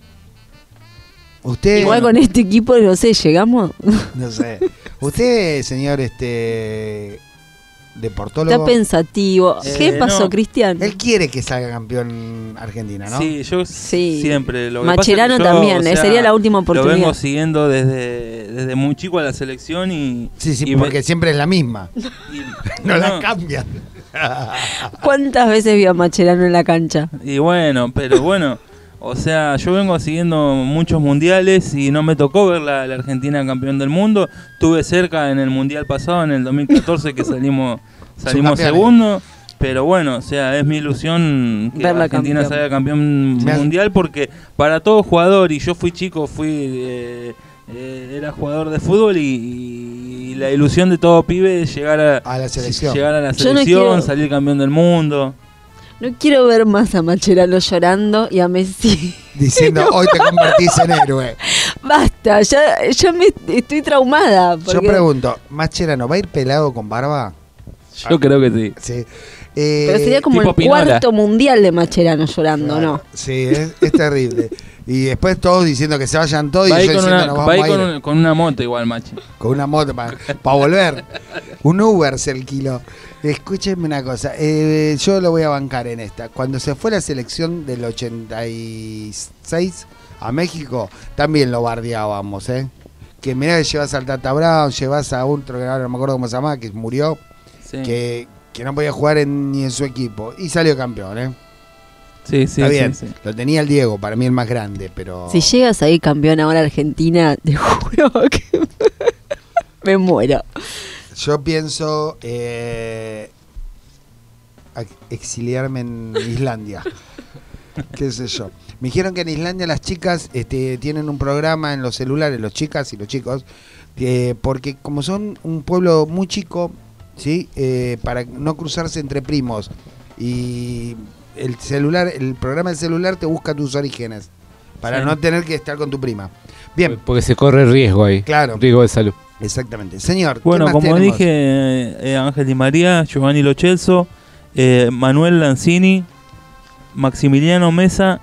Usted. Igual con este equipo, no sé, ¿llegamos? No sé. Usted, señor, este. Deportólogo. Está pensativo. Eh, ¿Qué pasó, no. Cristian? Él quiere que salga campeón Argentina, ¿no? Sí, yo Sí. siempre. Lo que Mascherano pasa es que yo, también, o eh, sea, sería la última Lo oportunidad. vengo siguiendo desde, desde muy chico a la selección y. Sí, sí, y porque ve- siempre es la misma. y- No, la no, cambian. ¿Cuántas veces vio a Mascherano en la cancha? Y bueno, pero bueno, o sea, yo vengo siguiendo muchos mundiales y no me tocó ver la, la Argentina campeón del mundo. Estuve cerca en el mundial pasado, en el dos mil catorce, que salimos salimos Subcampeones. segundo. Pero bueno, o sea, es mi ilusión que Verla Argentina campeón. salga campeón Me has- mundial porque para todo jugador, y yo fui chico, fui eh, eh, era jugador de fútbol y, y la ilusión de todo pibe es llegar a, A la selección. llegar a la Yo no selección, quiero- salir campeón del mundo. No quiero ver más a Mascherano llorando y a Messi. Diciendo, hoy te convertís en héroe. Basta, ya, ya me estoy traumada. Yo porque- pregunto, ¿Mascherano va a ir pelado con barba? Yo creo que sí. Sí. Eh, Pero sería como tipo el Pinola. cuarto mundial de Mascherano llorando, claro, ¿no? Sí, es, es terrible. Y después todos diciendo que se vayan todos y Va a yo ir con diciendo, una, nos va vamos a ir a con, ir. un- con una moto igual, machi. Con una moto para volver. Un Uber se alquiló. Escúchenme una cosa. eh, yo lo voy a bancar en esta. Cuando se fue la selección del ochenta y seis a México, también lo bardeábamos, ¿eh? Que mirá que llevas al Tata Brown, llevas a otro que ahora no me acuerdo cómo se llama, que murió, Sí. que, que no podía jugar en- ni en su equipo. Y salió campeón, ¿eh? Sí, sí, Está sí, bien. sí. Lo tenía el Diego, para mí el más grande, pero... Si llegas ahí campeón ahora Argentina, te juro que me muero. Yo pienso eh, ex- exiliarme en Islandia. Qué sé yo. Me dijeron que en Islandia las chicas este, tienen un programa en los celulares, los chicas y los chicos, que porque como son un pueblo muy chico, ¿sí? Eh, para no cruzarse entre primos. Y el celular, el programa del celular te busca tus orígenes. Para Sí. no tener que estar con tu prima. Bien. Porque se corre riesgo ahí. Claro. Riesgo de salud. Exactamente. Señor, ¿qué Bueno, más como tenemos? dije, eh, Ángel Di María, Giovanni Lo Celso, eh, Manuel Lanzini, Maximiliano Mesa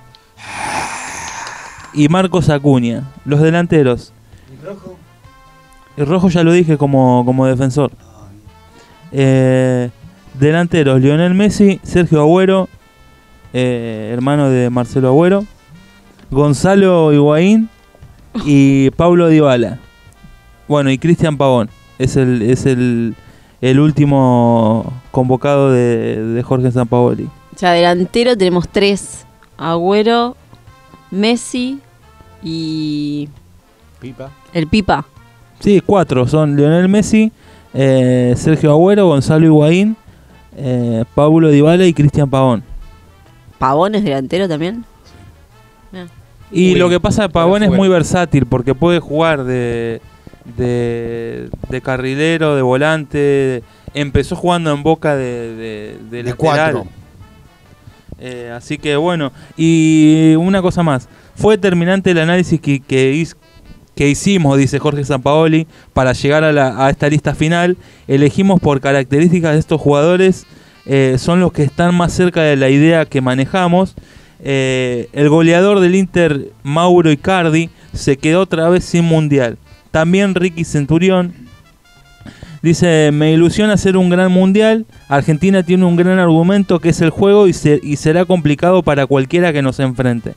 y Marcos Acuña, los delanteros. ¿El rojo? El rojo ya lo dije como, como defensor. Eh, delanteros, Lionel Messi, Sergio Agüero, eh, hermano de Marcelo Agüero, Gonzalo Higuaín y Paulo Dybala. Bueno, y Cristian Pavón. Es el, es el, el último convocado de, de Jorge Sampaoli. O sea, delantero tenemos tres. Agüero, Messi y... Pipa. El Pipa. Sí, cuatro. Son Lionel Messi, eh, Sergio Agüero, Gonzalo Higuaín, eh, Paulo Dybala y Cristian Pavón. ¿Pavón es delantero también? Ah. Y Uy, lo que pasa de Pavón es fuera. muy versátil porque puede jugar de, de, de carrilero, de volante. Empezó jugando en Boca de, de, de De lateral. cuatro. Eh, así que bueno, y una cosa más. Fue determinante el análisis que, que, hiz- que hicimos, dice Jorge Sampaoli, para llegar a, la, a esta lista final. Elegimos por características de estos jugadores, eh, son los que están más cerca de la idea que manejamos. Eh, el goleador del Inter, Mauro Icardi, se quedó otra vez sin mundial. También Ricky Centurión dice: me ilusiona hacer un gran mundial. Argentina tiene un gran argumento que es el juego y, se- y será complicado para cualquiera que nos enfrente.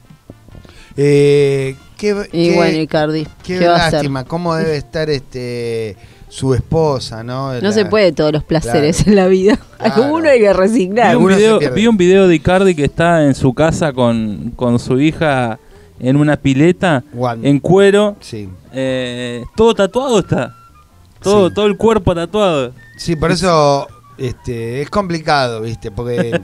Eh, qué, Y qué- bueno, Icardi. qué ¿Qué va a hacer? lástima, cómo debe estar este su esposa, ¿no? No La- se puede todos los placeres Claro. en la vida. Claro. Alguno hay que resignar. Vi un, Algunos se video, pierden. vi un video de Icardi que está en su casa con, con su hija en una pileta, Juan. en cuero. Sí. Eh, todo tatuado está. Todo, Sí. todo el cuerpo tatuado. Sí, por eso este, es complicado, ¿viste? Porque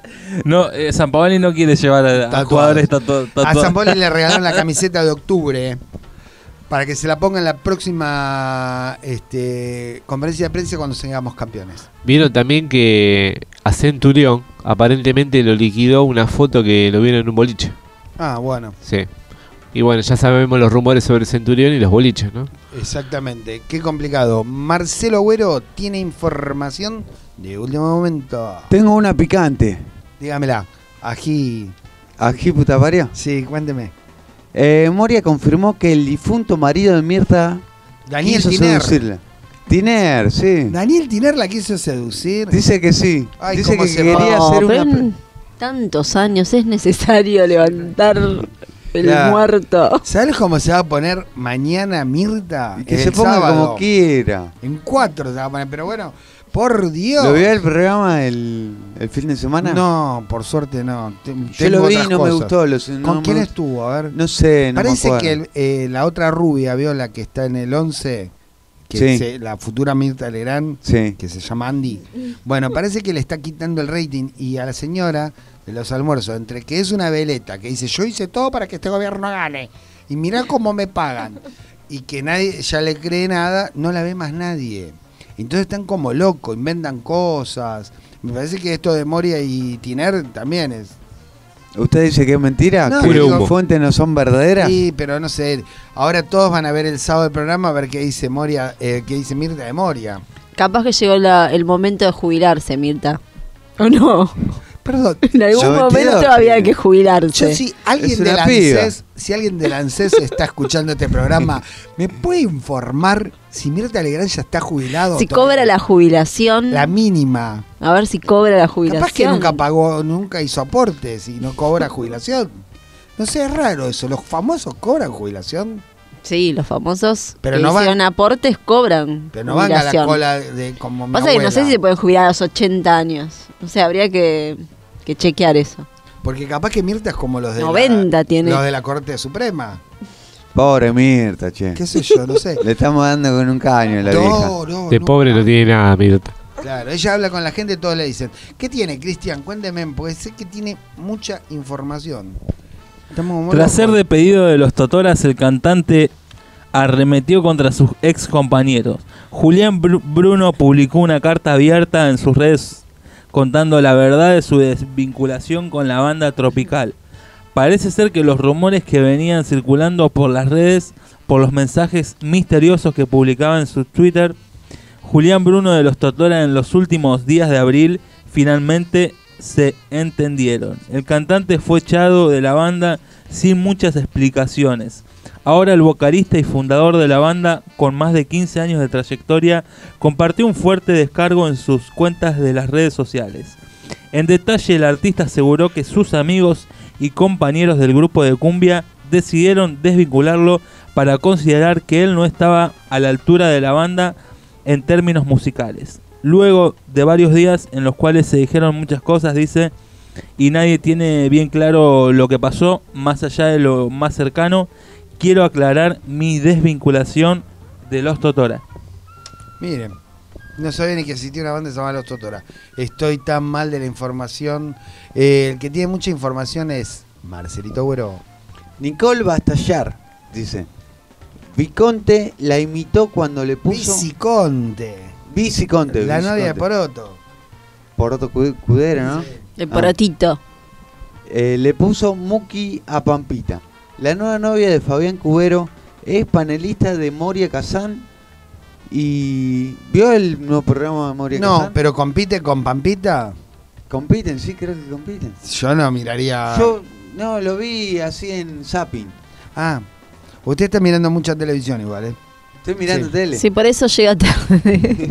No, eh, Sampaoli no quiere llevar a, a Tatuados. jugadores tatu- a tatuados. San Poli le regalaron la camiseta de octubre para que se la ponga en la próxima este, conferencia de prensa cuando seamos campeones. Vieron también que a Centurión aparentemente lo liquidó una foto que lo vieron en un boliche. Ah, bueno, Sí. Y bueno, ya sabemos los rumores sobre Centurión y los boliches, ¿no? exactamente. Qué complicado. Marcelo Agüero tiene información de último momento. Tengo una picante. Dígamela. Ají. ¿Ají puta varia? Sí, cuénteme. Eh, Moria confirmó que el difunto marido de Mirta Daniel quiso Tiner. seducirla. Tiner, sí. Daniel Tiner la quiso seducir. Dice que sí. Ay, Dice cómo que se quería Oh, hacer pero una... en tantos años es necesario levantar el Claro. muerto. ¿Sabes cómo se va a poner mañana Mirta? Y que El se ponga sábado. como quiera. En cuatro se va a poner, pero bueno, por Dios. ¿Lo vio el programa el, el fin de semana? No, por suerte no. Te- Yo tengo lo vi y otras no me cosas. gustó. Los, no ¿Con me quién gust- estuvo? A ver. No sé, no Parece me que acuerdo. el- eh, la otra rubia, vio la que está en el once, que Sí. se- la futura Mirta Legrand, Sí. que se llama Andy. Bueno, parece que le está quitando el rating y a la señora de los almuerzos, entre que es una veleta, que dice yo hice todo para que este gobierno gane y mirá cómo me pagan, y que nadie ya le cree nada, no la ve más nadie. Entonces están como locos, inventan cosas. Me parece que esto de Moria y Tiner también es. ¿Usted dice que es mentira? No, ¿Que digo- las fuentes no son verdaderas? Sí, pero no sé. Ahora todos van a ver el sábado del programa a ver qué dice Moria, eh, qué dice Mirta de Moria. Capaz que llegó la- el momento de jubilarse, Mirta. ¿O no? Perdón. En algún Yo me momento entiendo, había pibe. que jubilarse. Yo, si alguien Es de una piba. ANSES, si alguien de ANSES está escuchando este programa, ¿me puede informar si Mirta Legrand ya está jubilado? Si Todavía- cobra la jubilación. la mínima. A ver si cobra la jubilación. Capaz que nunca pagó, nunca hizo aportes y no cobra jubilación. No sé, es raro eso. ¿Los famosos cobran jubilación? Sí, los famosos Pero que no van- hicieron aportes cobran Pero no van a la jubilación. cola de como mi Pasa que no abuela. sé si se pueden jubilar a los ochenta años. O sea, habría que, que chequear eso. Porque capaz que Mirta es como los de noventa la, tiene. los de la Corte Suprema. Pobre Mirta, che. ¿Qué sé yo? No sé. Le estamos dando con un caño a la No, vieja. no, De no. pobre no tiene nada, Mirta. Claro, ella habla con la gente y todos le dicen, ¿qué tiene, Cristian? Cuénteme, porque sé que tiene mucha información. Estamos como Tras locos. ser despedido de los Totoras, el cantante arremetió contra sus ex compañeros. Julián Bru- Bruno publicó una carta abierta en sus redes contando la verdad de su desvinculación con la banda Tropical. Parece ser que los rumores que venían circulando por las redes, por los mensajes misteriosos que publicaba en su Twitter, Julián Bruno de los Totora en los últimos días de abril finalmente se entendieron. El cantante fue echado de la banda sin muchas explicaciones. Ahora el vocalista y fundador de la banda, con más de quince años de trayectoria, compartió un fuerte descargo en sus cuentas de las redes sociales. En detalle, el artista aseguró que sus amigos y compañeros del grupo de cumbia decidieron desvincularlo para considerar que él no estaba a la altura de la banda en términos musicales. Luego de varios días en los cuales se dijeron muchas cosas, dice, y nadie tiene bien claro lo que pasó, más allá de lo más cercano, quiero aclarar mi desvinculación de Los Totora. Miren, no sabía ni que existía una banda que se llamaba Los Totora. Estoy tan mal de la información. Eh, el que tiene mucha información es Marcelito Güero. Nicole Bastallar, dice. Viconte la imitó cuando le puso... Viciconte. Viciconte. La Viciconte. novia de Poroto. Poroto Cu- Cudero, ¿no? El porotito. Ah. Eh, le puso Muki a Pampita. La nueva novia de Fabián Cubero es panelista de Moria Kazán. Y... ¿Vio el nuevo programa de Moria No, Kazán? pero compite con Pampita. Compiten, sí, creo que compiten. Yo no miraría. Yo no, lo vi así en Zapping. Ah, usted está mirando mucha televisión igual, ¿eh? Estoy mirando Sí. tele. Sí, por eso llega tarde.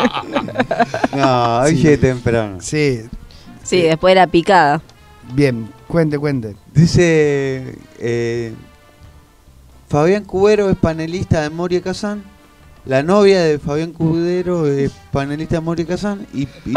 No, hoy Sí. llegué temprano. Sí. Sí, después de la picada. Bien, cuente, cuente. Dice, eh, Fabián Cubero es panelista de Moria Kazán. La novia de Fabián Cubero es panelista de Moria Kazán. Y... y...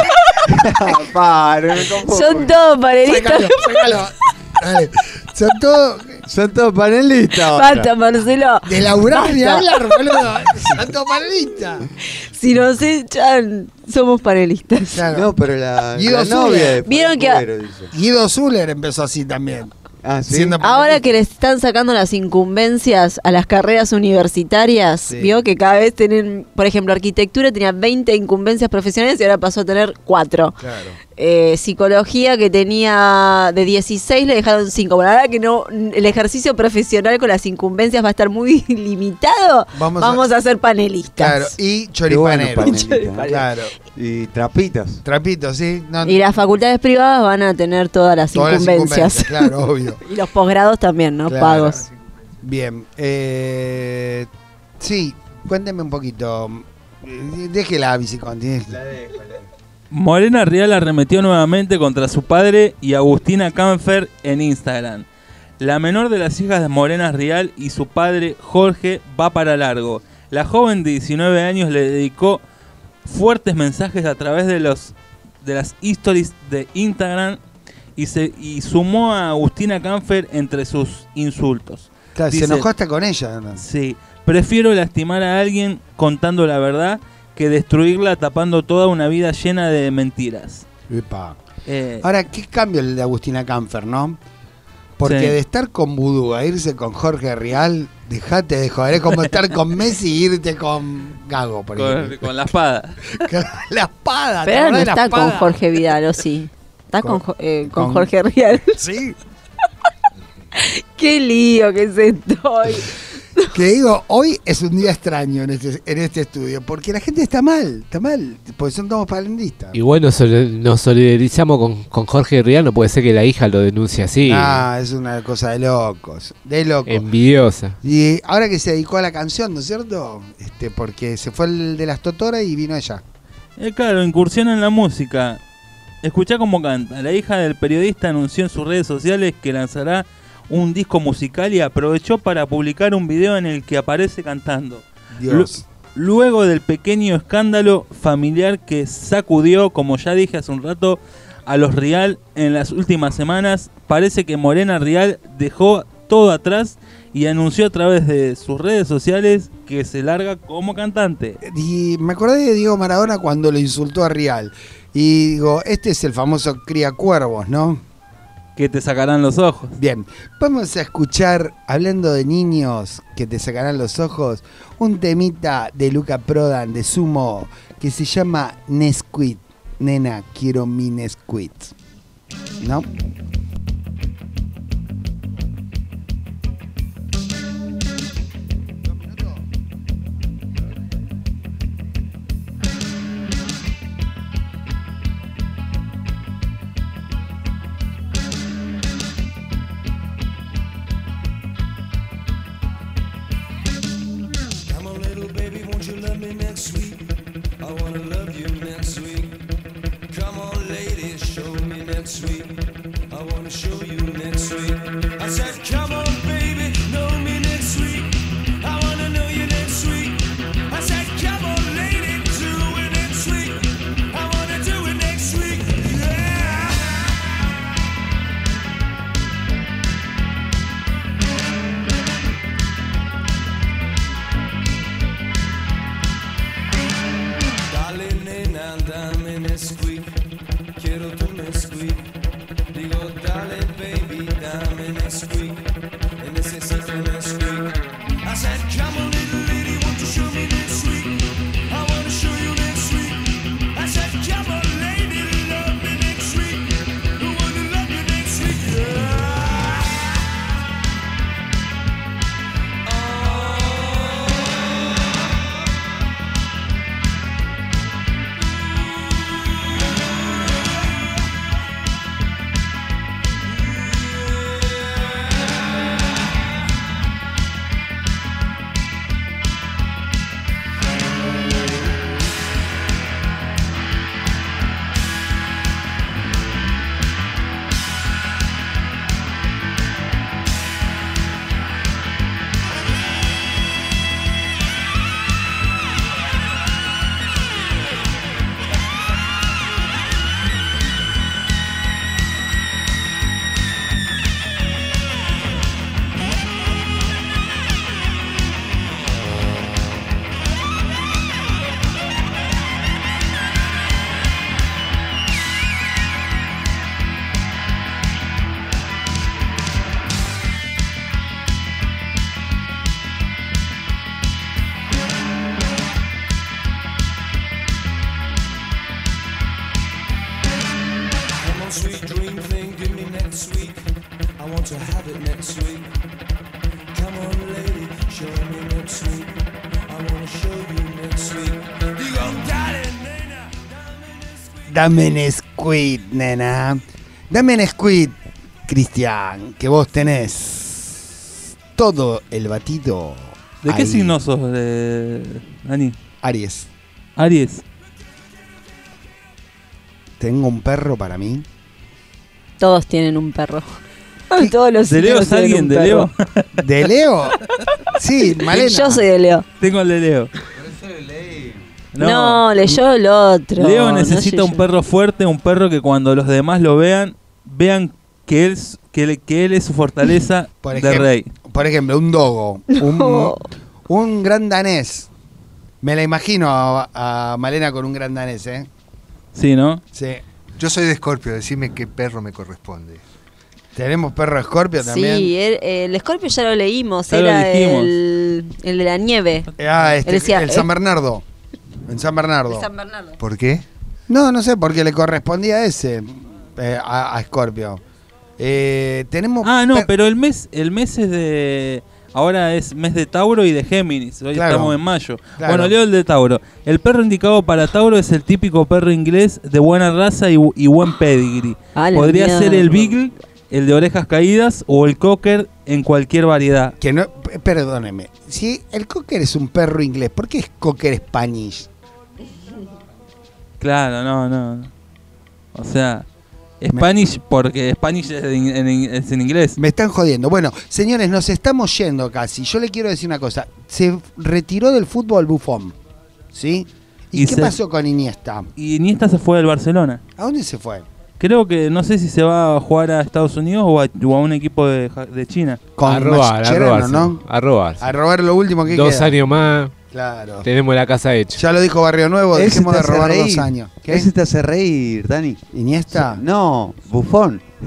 Paro, me confundo. Son todos panelistas. Sácalo, sácalo. Dale. Son todos. Son todos panelistas. Basta, Marcelo. De laburar ni Basta. hablar, boludo. Son todos panelistas. Si nos echan, somos panelistas. Claro. No, pero la, Guido la novia de Fabián Vieron que- Cubero, dice. Guido Zuller empezó así también. Ah, ¿sí? Siendo Ahora que le están sacando las incumbencias a las carreras universitarias, Sí. vio que cada vez tienen, por ejemplo, arquitectura tenía veinte incumbencias profesionales y ahora pasó a tener cuatro. Claro. Eh, psicología que tenía de dieciséis le dejaron cinco. Bueno, ahora que no, el ejercicio profesional con las incumbencias va a estar muy limitado, Vamos vamos, a- a, ser panelistas. Claro, y Qué bueno, choripanero. panelista, ¿eh? Claro. Y trapitas. Trapito, sí. No, Y las facultades privadas van a tener todas las todas las incumbencias. incumbencias, claro, obvio. Y los posgrados también, ¿no? Claro. Pagos. Bien. Eh, sí, cuénteme un poquito. Eh, Déjela a Viciconti. Morena Rial arremetió nuevamente contra su padre y Agustina Canfer en Instagram. La menor de las hijas de Morena Rial y su padre Jorge va para largo. La joven de diecinueve años le dedicó fuertes mensajes a través de los de las stories de Instagram y se y sumó a Agustina Canfer entre sus insultos. Claro, se Dice, enojó hasta con ella. ¿no? Sí, prefiero lastimar a alguien contando la verdad que destruirla tapando toda una vida llena de mentiras. Epa. Eh, Ahora, ¿qué cambio el de Agustina Canfer, no? Porque Sí. de estar con Vudú a irse con Jorge Rial, dejate de joder. Es como estar con Messi y irte con Gago, por con, ejemplo. con la espada. La espada, ¿te Pero no acordás de la está con espada? Jorge Vidal, ¿o sí? Está con, Con- Jo- eh, con con- Jorge Rial. Sí. Qué lío que se estoy. Que digo, hoy es un día extraño en este, en este estudio, porque la gente está mal, está mal, porque son todos panelistas. Y bueno, sol- nos solidarizamos con, con Jorge Rial, no puede ser que la hija lo denuncie así. Ah, es una cosa de locos, de locos. Envidiosa. Y ahora que se dedicó a la canción, ¿no es cierto? Este, porque se fue el de las Totora y vino ella. Eh, claro, incursión en la música. Escuchá cómo canta. La hija del periodista anunció en sus redes sociales que lanzará un disco musical y aprovechó para publicar un video en el que aparece cantando. Dios. Lu- Luego del pequeño escándalo familiar que sacudió, como ya dije hace un rato, a los Rial en las últimas semanas, parece que Morena Rial dejó todo atrás y anunció a través de sus redes sociales que se larga como cantante. Y me acordé de Diego Maradona cuando lo insultó a Rial. Y digo, este es el famoso cría cuervos, ¿no? que te sacarán los ojos. Bien, vamos a escuchar, hablando de niños que te sacarán los ojos, un temita de Luca Prodan de Sumo que se llama Nesquik. Nena, quiero mi Nesquik. ¿No? Dame Nesquik, nena. Dame Nesquik, Cristian, que vos tenés todo el batido. ¿De ahí. qué signo sos, de... Dani? Aries. Aries. Tengo un perro para mí. Todos tienen un perro. Todos los ¿De Leo es tienen alguien? un ¿De perro. Leo? ¿De Leo? Sí, Malena. Yo soy de Leo. Tengo el de Leo. No, leyó el otro. Leo no necesita sé un yo. perro fuerte, un perro que cuando los demás lo vean, vean que él, que él, que él es su fortaleza Por de ejemplo, rey. Por ejemplo, un dogo. Un, No. un gran danés. Me la imagino a, a Malena con un gran danés, ¿eh? Sí, ¿no? Sí. Yo soy de Escorpio, decime qué perro me corresponde. Tenemos perro Escorpio también. Sí, el, el Escorpio ya lo leímos. Ya lo era dijimos. el, el de la nieve. Ah, este, Él decía, el San eh, Bernardo. En San Bernardo. El San Bernardo. ¿Por qué? No, no sé, porque le correspondía a ese, eh, a, a Escorpio. Eh, tenemos. Ah, no, per- pero el mes, el mes es de... Ahora es mes de Tauro y de Géminis. Hoy Claro. estamos en mayo. Claro. Bueno, leo el de Tauro. El perro indicado para Tauro es el típico perro inglés de buena raza y, bu- y buen pedigree. Ah, la Podría mierda. ser el Beagle, el de orejas caídas o el Cocker en cualquier variedad. Que no, p- perdóneme. Si el Cocker es un perro inglés, ¿por qué es Cocker Spanish? Claro, no, no. no. O sea, Spanish porque Spanish es en, en- es en inglés. Me están jodiendo. Bueno, señores, nos estamos yendo casi. Yo le quiero decir una cosa. Se retiró del fútbol Buffon, ¿sí? ¿Y, Y qué se- pasó con Iniesta? Y Iniesta se fue del Barcelona. ¿A dónde se fue? Creo que no sé si se va a jugar a Estados Unidos o a, o a un equipo de, Ja- de China. Con A robar, a Mascherano, robarse, ¿no? a robarse. A robar lo último que Dos queda. años más. Claro. Tenemos la casa hecha. Ya lo dijo Barrio Nuevo, Ese dejemos te de hace robar reír. dos años. ¿Qué? Ese te hace reír, Dani. ¿Iniesta? No, Bufón. ¿Por?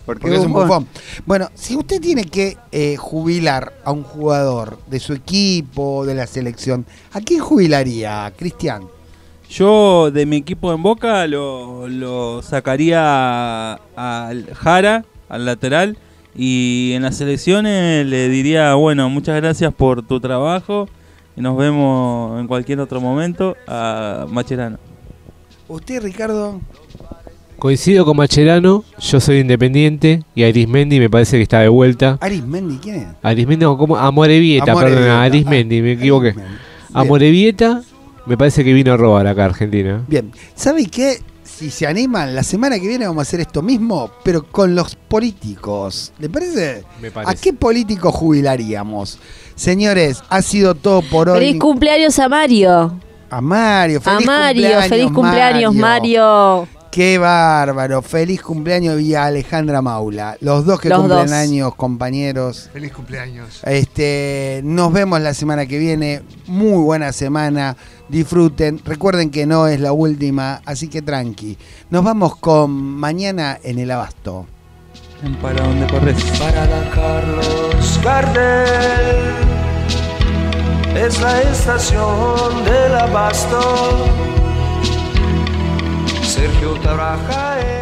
Porque, porque es un bufón. Bueno, si usted tiene que eh, jubilar a un jugador de su equipo, de la selección, ¿a quién jubilaría, Cristian? Yo de mi equipo en Boca lo, lo sacaría al Jara, al lateral, y en las selecciones le diría, bueno, muchas gracias por tu trabajo y nos vemos en cualquier otro momento, a Mascherano. ¿Usted, Ricardo? Coincido con Mascherano, yo soy Independiente y Arismendi me parece que está de vuelta. ¿Arismendi quién es? Arismendi, no, como Amorebieta, perdón, Arismendi, ah, me equivoqué. Arismendi. Amorebieta me parece que vino a robar acá a Argentina. Bien, ¿sabe qué? Si se animan, la semana que viene vamos a hacer esto mismo, pero con los políticos. ¿Le parece? Me parece. ¿A qué político jubilaríamos? Señores, ha sido todo por hoy. ¡Feliz cumpleaños a Mario! A Mario, feliz a Mario, cumpleaños, feliz cumpleaños, Mario. Mario. Qué bárbaro, feliz cumpleaños y a Alejandra Maula, los dos que los cumplen dos. años, compañeros. Feliz cumpleaños. Este, nos vemos la semana que viene, muy buena semana, disfruten, recuerden que no es la última, así que tranqui. Nos vamos con Mañana en el Abasto. Para donde corres. Para la Carlos Gardel es la estación del Abasto. Sergio trabaja en